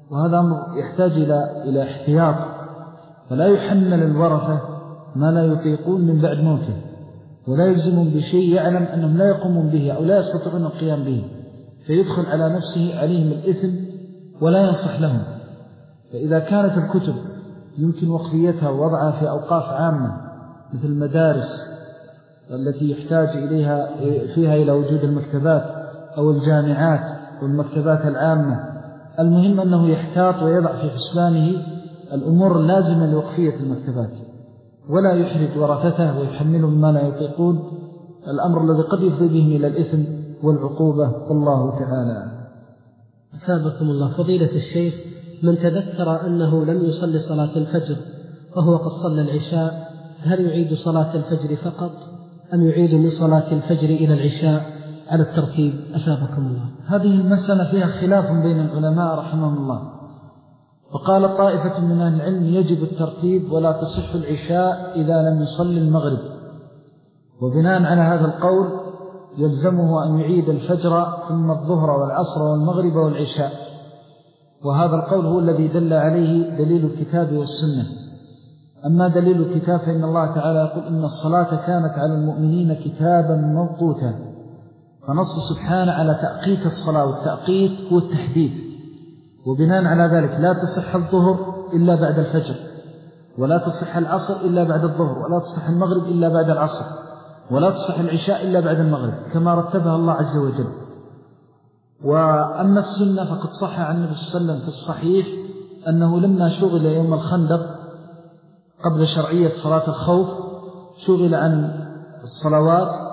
وهذا أمر يحتاج إلى إلى احتياط، فلا يحمل الورثة ما لا يطيقون من بعد موته، ولا يلزمون بشيء يعلم أنهم لا يقومون به أو لا يستطيعون القيام به، فيدخل على نفسه عليهم الإثم ولا ينصح لهم. فإذا كانت الكتب يمكن وقفيتها ووضعها في أوقاف عامة مثل المدارس التي يحتاج إليها فيها إلى وجود المكتبات أو الجامعات والمكتبات العامة، المهم أنه يحتاط ويضع في حسبانه الأمور اللازمة لوقفية المكتبات، ولا يحرج ورثته ويحملهم ما لا يطيقون، الأمر الذي قد يفضي بهم إلى الإثم والعقوبة، والله تعالى. أثابكم الله. فضيلة الشيخ، من تذكر أنه لم يصلي صلاة الفجر وهو قد صلى العشاء، هل يعيد صلاة الفجر فقط أم يعيد من صلاة الفجر إلى العشاء على الترتيب؟ أثابكم الله. هذه المسألة فيها خلاف بين العلماء رحمهم الله، وقال طائفة من أهل العلم يجب الترتيب ولا تصح العشاء إذا لم يصلي المغرب، وبناء على هذا القول يلزمه أن يعيد الفجر ثم الظهر والعصر والمغرب والعشاء، وهذا القول هو الذي دل عليه دليل الكتاب والسنة. أما دليل الكتاب فإن الله تعالى يقول إن الصلاة كانت على المؤمنين كتابا موقوتا، فنص سبحانه على تأقيت الصلاة، والتأقيت هو التحديد، وبناء على ذلك لا تصح الظهر إلا بعد الفجر، ولا تصح العصر إلا بعد الظهر، ولا تصح المغرب إلا بعد العصر، ولا تصح العشاء إلا بعد المغرب كما رتبها الله عز وجل. وأما السنة فقد صح عن النبي صلى الله عليه وسلم في الصحيح أنه لما شغل يوم الخندق قبل شرعية صلاة الخوف شغل عن الصلوات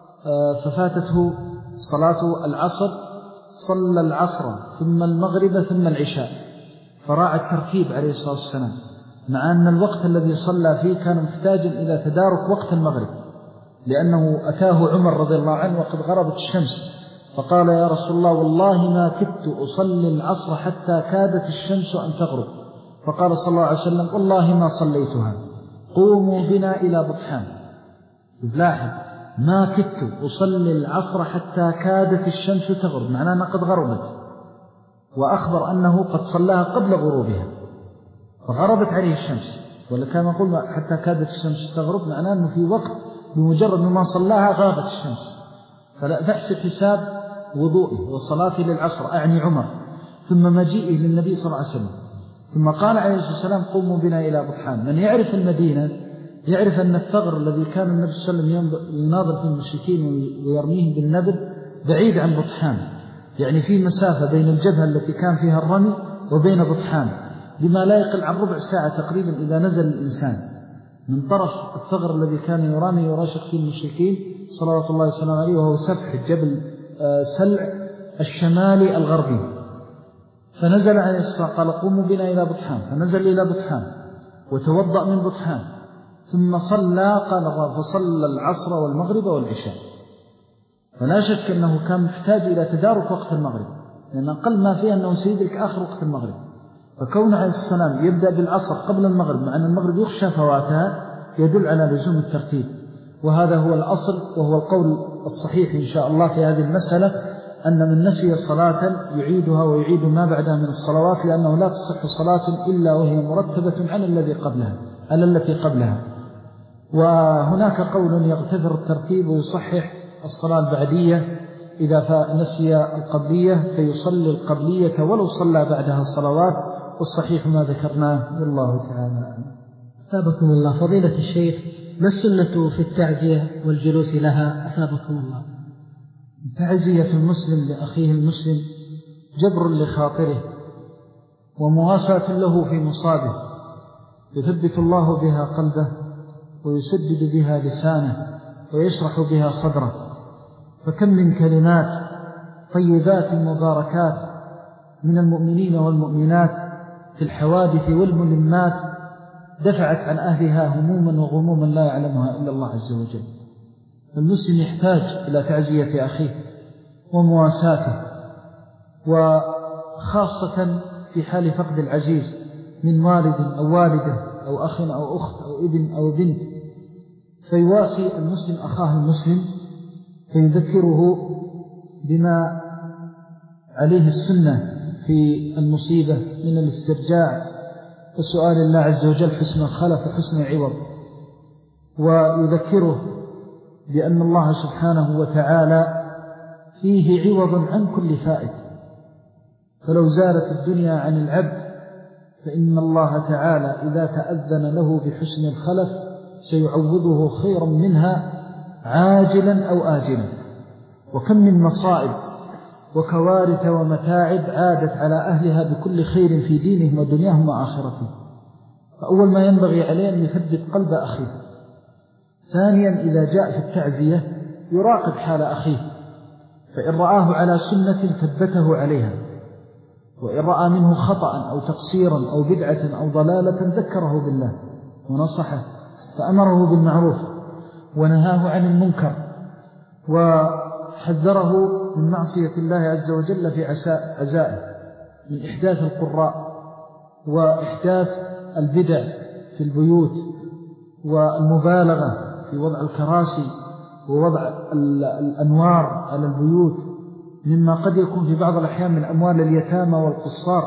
ففاتته صلاة العصر، صلى العصر ثم المغرب ثم العشاء، فراعى الترتيب عليه الصلاة والسلام، مع أن الوقت الذي صلى فيه كان محتاجا إلى تدارك وقت المغرب، لأنه أتاه عمر رضي الله عنه وقد غربت الشمس فقال يا رسول الله والله ما كدت أصلي العصر حتى كادت الشمس أن تغرب، فقال صلى الله عليه وسلم والله ما صليتها، قوموا بنا إلى بطحان. لاحظ، ما كدت أصلي العصر حتى كادت الشمس تغرب، معناه أنها قد غربت، وأخبر أنه قد صلاها قبل غروبها فغربت عليه الشمس، ولا كان يقول حتى كادت الشمس تغرب معناه أنه في وقت بمجرد ما صلاها غابت الشمس. فلا تحسب حساب وضوئه وصلاته للعصر أعني عمر، ثم مجيئه للنبي صلى الله عليه وسلم، ثم قال عليه الصلاة والسلام قوموا بنا إلى بطحان. من يعرف المدينة يعرف أن الثغر الذي كان النبي صلى الله عليه وسلم يناظر في المشركين ويرميهم بالنبل بعيد عن بطحان، يعني في مسافة بين الجبهة التي كان فيها الرمي وبين بطحان بما لا يقل عن ربع ساعة تقريبا إذا نزل الإنسان من طرف الثغر الذي كان يرامي يراشق فيه المشركين صلوات الله وسلم عليه، وهو سفح الجبل سلع الشمالي الغربي. فنزل عليه الصلاة قال قوموا بنا إلى بطحان، فنزل إلى بطحان وتوضأ من بطحان ثم صلى، قال فصلى العصر والمغرب والعشاء. فلا شك أنه كان محتاج إلى تدارك وقت المغرب، لأن أقل ما فيه أنه سيدرك آخر وقت المغرب، فكون عليه السلام يبدأ بالعصر قبل المغرب مع أن المغرب يخشى فواتها يدل على لزوم الترتيب، وهذا هو الأصل وهو القول الصحيح إن شاء الله في هذه المسألة، أن من نسي صلاة يعيدها ويعيد ما بعدها من الصلوات، لأنه لا تصح صلاة إلا وهي مرتبة على الذي قبلها على التي قبلها. وهناك قول يغتفر الترتيب ويصحح الصلاة البعدية إذا نسي القبلية فيصلي القبلية ولو صلى بعدها الصلوات، والصحيح ما ذكرناه والله تعالى. أثابكم الله. فضيلة الشيخ، ما السنة في التعزية والجلوس لها؟ أثابكم الله. تعزية المسلم لأخيه المسلم جبر لخاطره ومواساة له في مصابه، يثبت الله بها قلبه ويسدد بها لسانه ويشرح بها صدره. فكم من كلمات طيبات مباركات من المؤمنين والمؤمنات في الحوادث والملمات دفعت عن أهلها هموما وغموما لا يعلمها إلا الله عز وجل. المسلم يحتاج إلى تعزية أخيه ومواساته، وخاصة في حال فقد العزيز من والد أو والدة أو أخ أو أخت أو ابن أو بنت، فيواسي المسلم أخاه المسلم فيذكره بما عليه السنة في المصيبة من الاسترجاع وسؤال الله عز وجل حسن الخلف وحسن العوض، ويذكره بأن الله سبحانه وتعالى فيه عوض عن كل فائت، فلو زالت الدنيا عن العبد فإن الله تعالى إذا تأذن له بحسن الخلف سيعوضه خيرا منها عاجلا أو آجلا. وكم من مصائب وكوارث ومتاعب عادت على أهلها بكل خير في دينهم ودنياهم وآخرتهم. فأول ما ينبغي عليه أن يثبت قلب أخيه. ثانيا إذا جاء في التعزية يراقب حال أخيه، فإن رآه على سنة ثبته عليها، وإن رأى منه خطأ أو تقصيرا أو بدعة أو ضلالة ذكره بالله ونصحه فأمره بالمعروف ونهاه عن المنكر وحذره من معصية الله عز وجل في عزائه من إحداث القراء وإحداث البدع في البيوت والمبالغة في وضع الكراسي ووضع الأنوار على البيوت، مما قد يكون في بعض الأحيان من أموال اليتامى والقصار،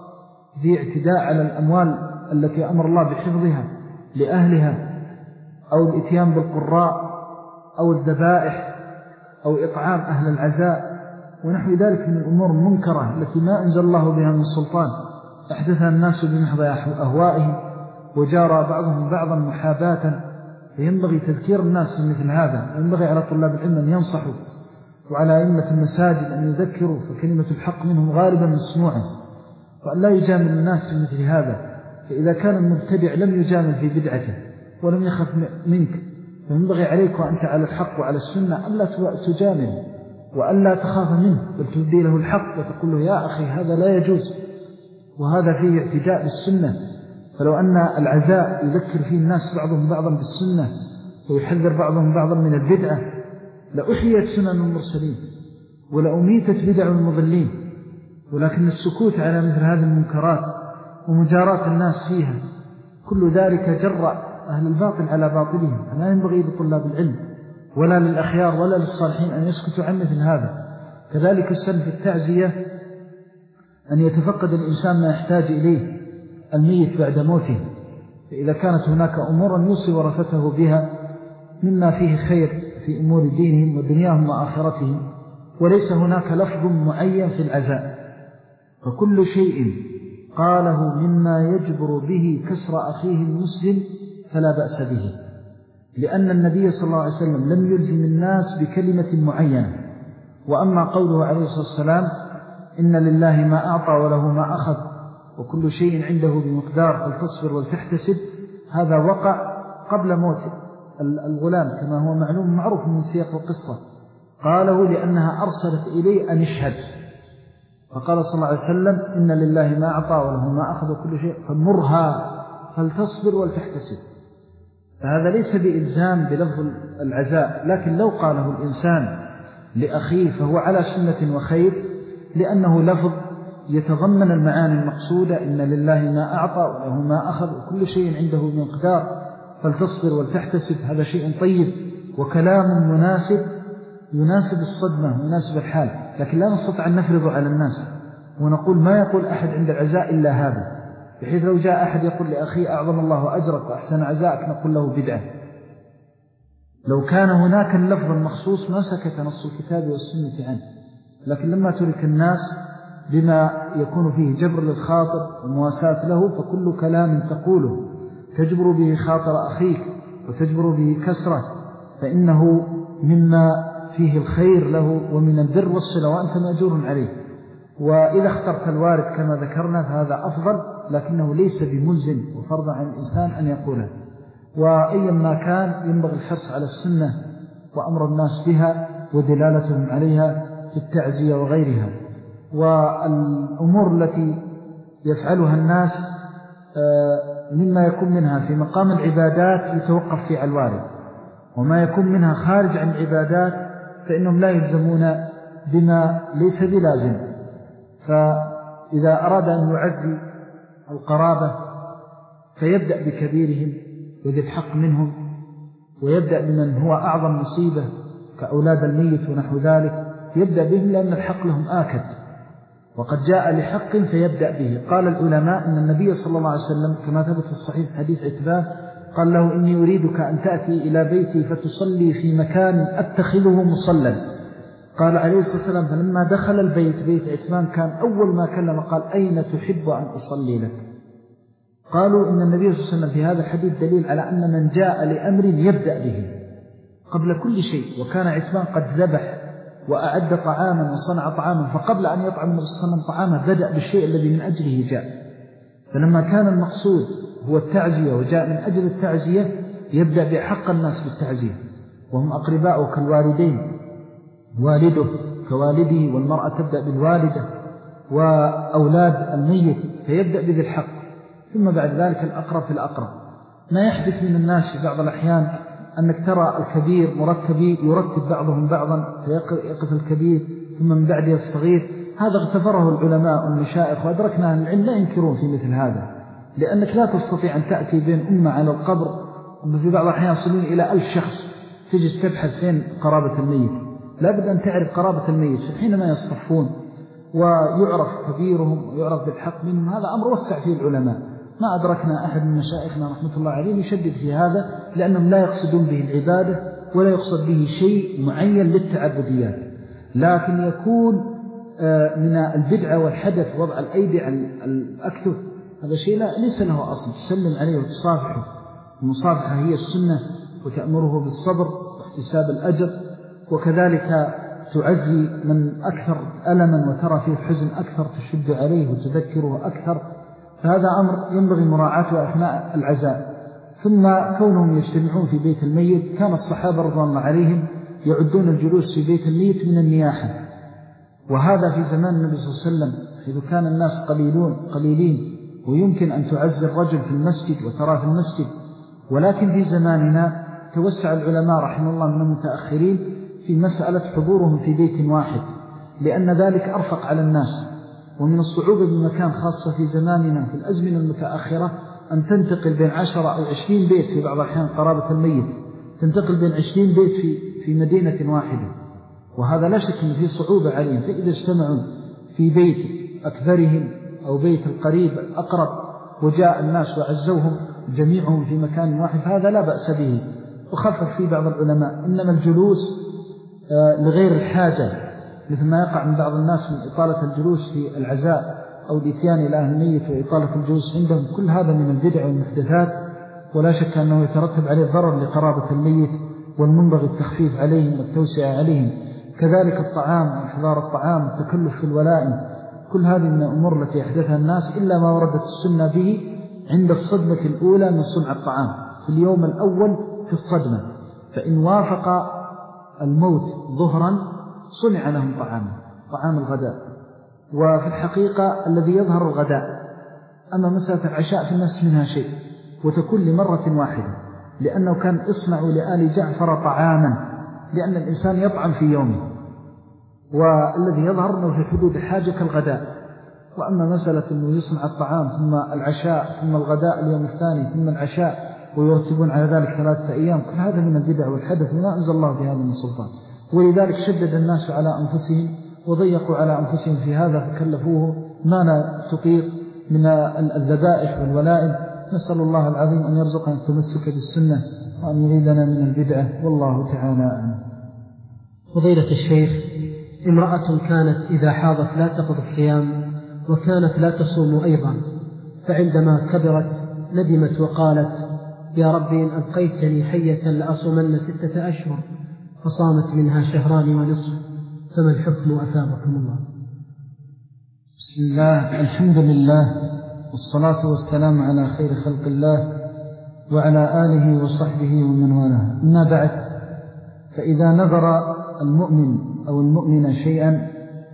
ذي اعتداء على الأموال التي أمر الله بحفظها لأهلها، أو الإتيان بالقراء أو الذبائح أو إطعام أهل العزاء ونحو ذلك من الأمور المنكرة التي ما أنزل الله بها من سلطان أحدثها الناس بمحض أهوائهم وجارى بعضهم بعضا محاباة. فينبغي تذكير الناس في مثل هذا، وينبغي على طلاب العلم أن ينصحوا وعلى أئمة المساجد أن يذكروا، فكلمة الحق منهم غالبا مسموعة، وأن لا يجامل الناس في مثل هذا. فإذا كان المبتدع لم يجامل في بدعته ولم يخف منك فينبغي عليك وأنت على الحق وعلى السنة ألا تجامل وألا تخاف منه، بل تبدي له الحق وتقول له يا أخي هذا لا يجوز وهذا فيه اعتداء بالسنة. فلو أن العزاء يذكر فيه الناس بعضهم بعضا بالسنة ويحذر بعضهم بعضا من البدعة لأحيت سنن المرسلين ولأميتت بدع المضلين. ولكن السكوت على مثل هذه المنكرات ومجاراة الناس فيها كل ذلك جرأ أهل الباطل على باطلهم. لا ينبغي لطلاب العلم ولا للأخيار ولا للصالحين أن يسكتوا عن مثل هذا. كذلك السن في التعزية أن يتفقد الإنسان ما يحتاج إليه الميت بعد موته، فإذا كانت هناك أمور يوصي ورثته بها مما فيه خير في أمور دينهم ودنياهم وآخرتهم، وليس هناك لفظ معين في العزاء، فكل شيء قاله مما يجبر به كسر أخيه المسلم فلا بأس به، لأن النبي صلى الله عليه وسلم لم يلزم الناس بكلمة معينة. وأما قوله عليه الصلاة والسلام إن لله ما أعطى وله ما أخذ وكل شيء عنده بمقدار فلتصبر ولتحتسب، هذا وقع قبل موت الغلام كما هو معلوم معروف من سياق القصة. قاله لأنها أرسلت إليه أن يشهد، فقال صلى الله عليه وسلم إن لله ما أعطى وله ما أخذ وكل شيء فمرها فلتصبر ولتحتسب. فهذا ليس بإلزام بلفظ العزاء، لكن لو قاله الإنسان لأخيه فهو على سنة وخير، لأنه لفظ يتضمن المعاني المقصودة إن لله ما أعطى وله ما أخذ وكل شيء عنده بمقدار فلتصبر ولتحتسب. هذا شيء طيب وكلام مناسب يناسب الصدمة ويناسب الحال، لكن لا نستطيع أن نفرض على الناس ونقول ما يقول أحد عند العزاء إلا هذا، بحيث لو جاء أحد يقول لأخي أعظم الله أجرك وأحسن عزاءك نقول له بدعة. لو كان هناك اللفظ المخصوص ما سكت نص الكتاب والسنة عنه، لكن لما ترك الناس بما يكون فيه جبر للخاطر ومواساة له، فكل كلام تقوله تجبر به خاطر أخيك وتجبر به كسره فإنه مما فيه الخير له ومن البر والصلة وأنت مأجور عليه. وإذا اخترت الوارد كما ذكرنا فهذا أفضل، لكنه ليس بملزم وفرض عن الإنسان أن يقوله. وأيما كان ينبغي الحرص على السنة وأمر الناس بها ودلالتهم عليها في التعزية وغيرها. والأمور التي يفعلها الناس مما يكون منها في مقام العبادات يتوقف في الوارد، وما يكون منها خارج عن العبادات فإنهم لا يلزمون بما ليس بلازم. فإذا أراد أن يعزي القرابة فيبدأ بكبيرهم وذي الحق منهم، ويبدأ بمن هو أعظم مصيبة كأولاد الميت ونحو ذلك، يبدأ بهم لأن الحق لهم آكد. وقد جاء لحق فيبدأ به. قال العلماء إن النبي صلى الله عليه وسلم كما ثبت في الصحيح حديث عتبان قال له إني أريدك أن تأتي إلى بيتي فتصلي في مكان أتخذه مصلى. قال عليه الصلاة والسلام فلما دخل البيت بيت عتبان كان أول ما كلم قال أين تحب أن أصلي لك؟ قالوا إن النبي صلى الله عليه وسلم في هذا الحديث دليل على أن من جاء لأمر يبدأ به قبل كل شيء. وكان عتبان قد ذبح وأعد طعاما وصنع طعاما، فقبل أن يطعم النبي صلى الله عليه وسلم طعاما بدأ بالشيء الذي من أجله جاء. فلما كان المقصود هو التعزية وجاء من أجل التعزية يبدأ بحق الناس بالتعزية وهم أقرباؤه كالوالدين، والده كوالده، والمرأة تبدأ بالوالدة وأولاد الميت، فيبدأ بذي الحق، ثم بعد ذلك الأقرب في الأقرب. ما يحدث من الناس في بعض الأحيان أنك ترى الكبير مرتبي يرتب بعضهم بعضا فيقف الكبير ثم من بعده الصغير. هذا اغتفره العلماء والمشائخ وأدركنا أن العلم لا ينكرون في مثل هذا، لأنك لا تستطيع أن تأتي بين أمة على القبر في بعض الأحيان يصلون إلى ألف شخص تجلس تبحث فين قرابة الميت. لا بد أن تعرف قرابة الميت حينما يصطفون ويعرف كبيرهم ويعرف بالحق منهم. هذا أمر وسع فيه العلماء، ما أدركنا أحد من مشائخنا رحمة الله عليه يشدد في هذا، لأنهم لا يقصدون به العبادة ولا يقصد به شيء معين للتعبديات. لكن يكون من البدعة والحدث وضع الأيدي على الأكتف، هذا شيء لا ليس له أصل. تسلم عليه وتصافحه، المصافحة هي السنة، وتأمره بالصبر واحتساب الأجر، وكذلك تعزي من أكثر ألما وترى فيه حزن أكثر تشد عليه وتذكره أكثر. فهذا أمر ينبغي مراعاته أثناء العزاء. ثم كونهم يجتمعون في بيت الميت، كان الصحابة رضوان الله عليهم يعدون الجلوس في بيت الميت من النياحة، وهذا في زمان النبي صلى الله عليه وسلم حيث كان الناس قليلون قليلين ويمكن أن تعزي الرجل في المسجد وترى في المسجد. ولكن في زماننا توسع العلماء رحمه الله من المتأخرين في مسألة حضورهم في بيت واحد، لأن ذلك أرفق على الناس. ومن الصعوبة بمكان خاصة في زماننا في الأزمنة المتأخرة أن تنتقل بين عشرة أو عشرين بيت في بعض الأحيان قرابة الميت، تنتقل بين عشرين بيت في, في مدينة واحدة، وهذا لا شك أن فيه صعوبة عليهم. فإذا اجتمعوا في بيت أكبرهم أو بيت القريب الأقرب وجاء الناس وعزوهم جميعهم في مكان واحد فهذا لا بأس به. وخفف فيه بعض العلماء إنما الجلوس لغير الحاجة مثل ما يقع من بعض الناس من إطالة الجلوس في العزاء أو الإتيان إلى أهل الميت وإطالة الجلوس عندهم، كل هذا من البدع والمحدثات، ولا شك أنه يترتب عليه ضرر لقرابة الميت، والمنبغي التخفيف عليهم والتوسعة عليهم. كذلك الطعام وإحضار الطعام والتكلف في الولائم، كل هذه من الأمور التي يحدثها الناس إلا ما وردت السنة به عند الصدمة الأولى من صنع الطعام في اليوم الأول في الصدمة، فإن وافق الموت ظهرا صنع لهم طعام طعام الغداء. وفي الحقيقة الذي يظهر الغداء، أما مسألة العشاء في الناس منها شيء وتكون لمرة واحدة، لأنه كان اصنعوا لآل جعفر طعاما، لأن الإنسان يطعم في يومه، والذي يظهر أنه في حدود الحاجة كالغداء. وأما مسألة أنه يصنع الطعام ثم العشاء ثم الغداء اليوم الثاني ثم العشاء ويرتبون على ذلك ثلاثة أيام، كل هذا من البدع والحدث وما أنزل الله بهذا من سلطان. ولذلك شدد الناس على أنفسهم وضيقوا على أنفسهم في هذا فكلفوه ما لا تطيق من الذبائح والولائم. نسأل الله العظيم أن يرزقنا التمسك بالسنة وأن يريدنا من البدعة، والله تعالى أعلم. فضيلة الشيخ، امرأة كانت إذا حاضت لا تقضي الصيام وكانت لا تصوم أيضا، فعندما كبرت ندمت وقالت يا ربي إن أبقيتني حية لأصومن ستة أشهر، فصامت منها شهران ونصف، فما الحكم أثابكم الله؟ بسم الله، الحمد لله، والصلاة والسلام على خير خلق الله وعلى آله وصحبه ومن والاه. أما بعد، فإذا نظر المؤمن أو المؤمن شيئا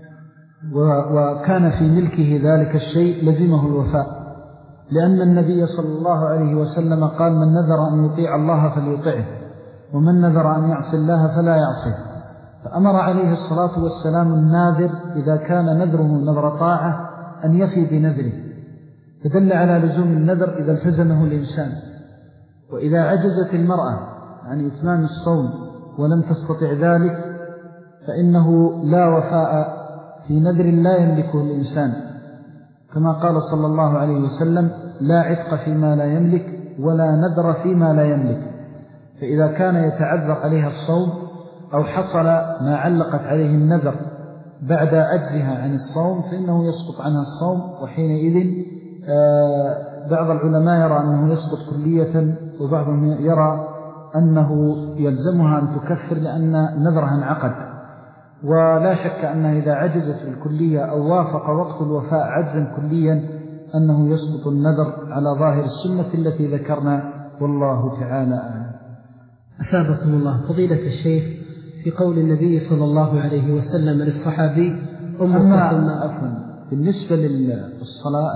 وكان في ملكه ذلك الشيء لزمه الوفاء، لأن النبي صلى الله عليه وسلم قال من نذر أن يطيع الله فليطعه ومن نذر أن يعصي الله فلا يعصيه. فأمر عليه الصلاة والسلام الناذر إذا كان نذره نذر طاعة أن يفي بنذره، فدل على لزوم النذر إذا التزمه الإنسان. وإذا عجزت المرأة عن إتمام الصوم ولم تستطع ذلك فإنه لا وفاء في نذر لا يملكه الإنسان، كما قال صلى الله عليه وسلم: لا عتق فيما لا يملك ولا نذر فيما لا يملك. فإذا كان يتعذر عليها الصوم أو حصل ما علقت عليه النذر بعد عجزها عن الصوم فإنه يسقط عنها الصوم، وحينئذ بعض العلماء يرى أنه يسقط كلية، وبعضهم يرى أنه يلزمها أن تكفر لأن نذرها انعقد. ولا شك أنها إذا عجزت بالكلية أو وافق وقت الوفاء عجزا كليا أنه يسقط النذر على ظاهر السنة التي ذكرنا، والله تعالى أعلم. أثابكم الله. فضيلة الشيخ، في قول النبي صلى الله عليه وسلم للصحابي: أمك عفوا بالنسبة للصلاة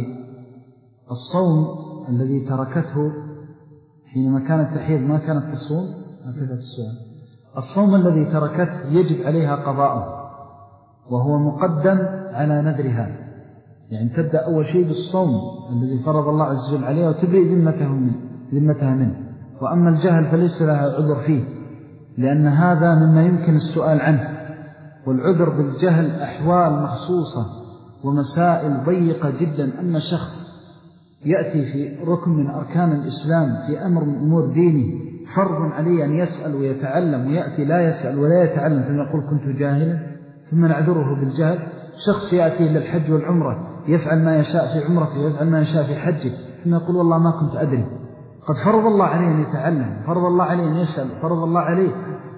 للصوم الذي تركته حينما كانت تحيض ما كانت تصوم، هكذا السؤال. الصوم الذي تركته يجب عليها قضاءه، وهو مقدم على نذرها، يعني تبدأ أول شيء بالصوم الذي فرض الله عز وجل عليها وتبرئ ذمتها منه, ذمتها منه. وأما الجهل فليس لها عذر فيه، لأن هذا مما يمكن السؤال عنه، والعذر بالجهل أحوال مخصوصة ومسائل ضيقة جدا. أما شخص يأتي في ركن من أركان الإسلام في أمر من أمور دينه فرض عليه أن يسأل ويتعلم، ويأتي لا يسأل ولا يتعلم ثم يقول كنت جاهلا، ثم نعذره بالجهل. شخص يأتي للحج والعمرة يفعل ما يشاء في عمرته ويفعل ما يشاء في حجه ثم يقول والله ما كنت أدري. قد فرض الله عليه أن يتعلم، فرض الله عليه أن يسأل، فرض الله عليه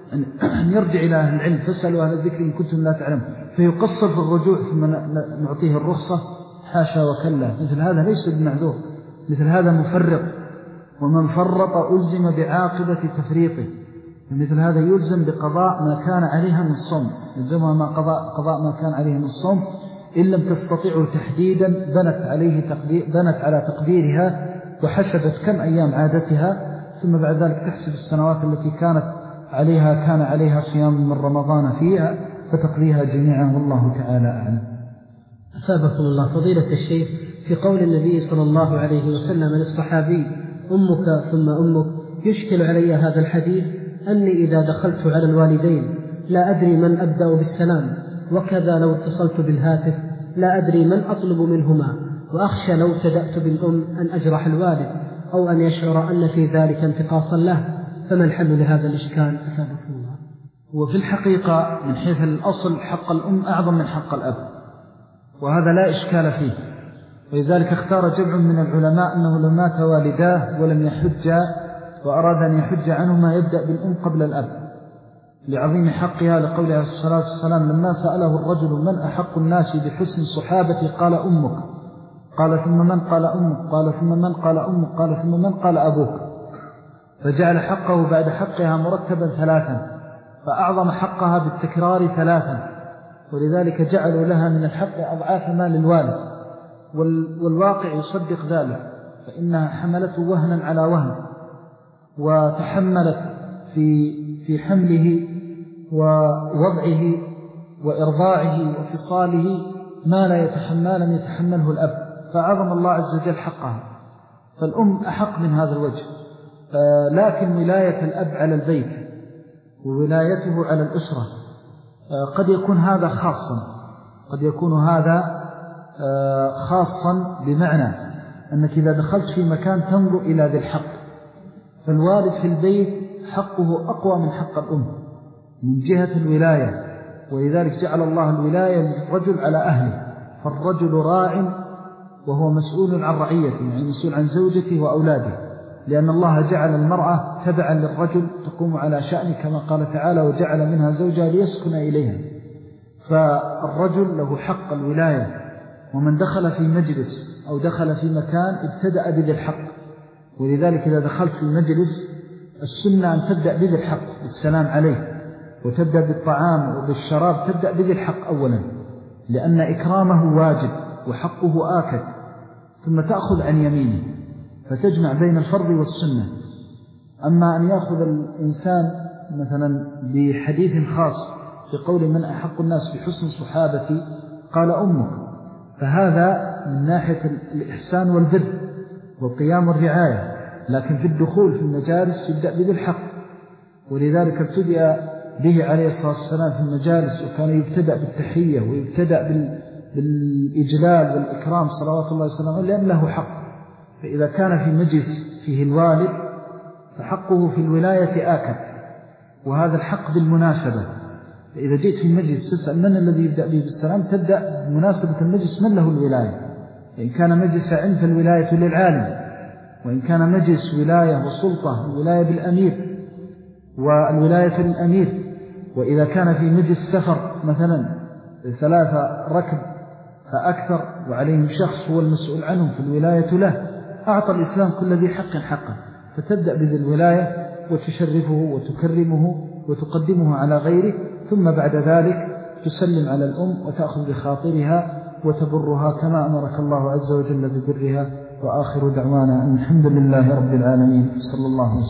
أن يرجع إلى أهل العلم: فاسألوا أهل الذكر إن كنتم لا تعلم. فيقصر في الرجوع ثم نعطيه الرخصة، حاشا وكلا. مثل هذا ليس بمعذور، مثل هذا مفرط، ومن فرط ألزم بعاقبة تفريطه. مثل هذا يلزم بقضاء ما كان عليها من الصوم، يلزمها ما قضاء, قضاء ما كان عليها من الصوم. إن لم تستطيعوا تحديدا بنت, عليه تقدير بنت على تقديرها وحسبت كم أيام عادتها، ثم بعد ذلك تحسب السنوات التي كانت عليها كان عليها صيام من رمضان فيها فتقضيها جميعا، والله تعالى أعلم. أثابكم الله. فضيلة الشيخ، في قول النبي صلى الله عليه وسلم للصحابي: أمك ثم أمك، يشكل علي هذا الحديث أني إذا دخلت على الوالدين لا أدري من أبدأ بالسلام، وكذا لو اتصلت بالهاتف لا أدري من أطلب منهما، وأخشى لو ابتدأت بالأم أن أجرح الوالد أو أن يشعر أن في ذلك انتقاصا له، فما الحل لهذا الإشكال؟ أثابكم الله. وفي الحقيقة من حيث الأصل حق الأم أعظم من حق الأب، وهذا لا إشكال فيه. ولذلك اختار جمع من العلماء أنه لما مات والداه ولم يحج وأراد أن يحج عنهما يبدأ بالأم قبل الأب، لعظيم حقها، لقول عليه الصلاة والسلام: لما سأله الرجل من أحق الناس بحسن صحابتي قال أمك، قال ثم من؟ قال أمك، قال ثم من؟ قال أمك، قال ثم من؟ قال أبوك. فجعل حقه بعد حقها مرتبا ثلاثا، فأعظم حقها بالتكرار ثلاثا، ولذلك جعلوا لها من الحق أضعاف ما للوالد. والواقع يصدق ذلك، فإنها حملته وهنا على وهن، وتحملت في في حمله ووضعه وإرضاعه وفصاله ما لا يتحمل لم يتحمله الأب، فعظم الله عز وجل حقها. فالأم أحق من هذا الوجه، لكن ولاية الأب على البيت وولايته على الأسرة قد يكون هذا خاصا، قد يكون هذا خاصا بمعنى أنك إذا دخلت في مكان تنظر إلى ذي الحق، فالوالد في البيت حقه أقوى من حق الأم من جهة الولاية، ولذلك جعل الله الولاية للرجل على أهله. فالرجل راع وهو مسؤول عن رعيته، يعني مسؤول عن زوجته وأولاده، لأن الله جعل المرأة تبعا للرجل تقوم على شأنه، كما قال تعالى: وجعل منها زوجها ليسكن إليها. فالرجل له حق الولاية، ومن دخل في مجلس أو دخل في مكان ابتدأ بذي الحق. ولذلك إذا دخلت في مجلس السنة أن تبدأ بذي الحق بالسلام عليه، وتبدأ بالطعام وبالشراب تبدأ بذي الحق أولا، لأن إكرامه واجب وحقه آكد، ثم تأخذ عن يمينه فتجمع بين الفرض والسنة. أما أن يأخذ الإنسان مثلا بحديث خاص بقول من أحق الناس بحسن صحابتي قال أمك، فهذا من ناحية الإحسان والبر والقيام والرعاية، لكن في الدخول في المجالس يبدأ بذي الحق. ولذلك ابتدأ به عليه الصلاة والسلام في المجالس، وكان يبتدأ بالتحية ويبتدأ بالإجلال والإكرام صلوات الله وسلامه، لأن له حق. فإذا كان في مجلس فيه الوالد فحقه في الولاية آكد، وهذا الحق بالمناسبة. فإذا جئت في المجلس تسأل من الذي يبدأ به بالسلام، تبدأ بمناسبة المجلس من له الولاية. إن كان مجلس علم فالولاية للعالم، وإن كان مجلس ولاية وسلطة الولاية بالأمير والولاية للأمير. وإذا كان في مجلس سفر مثلا ثلاثة ركب فأكثر وعليهم شخص هو المسؤول عنهم فالولاية له، أعطى الإسلام كل ذي حق حقه. فتبدأ بذي الولاية وتشرفه وتكرمه وتقدمه على غيره، ثم بعد ذلك تسلم على الأم وتأخذ بخاطرها وتبرها كما أمرك الله عز وجل ببرها. وآخر دعوانا أن الحمد لله رب العالمين، صلى الله عليه وسلم.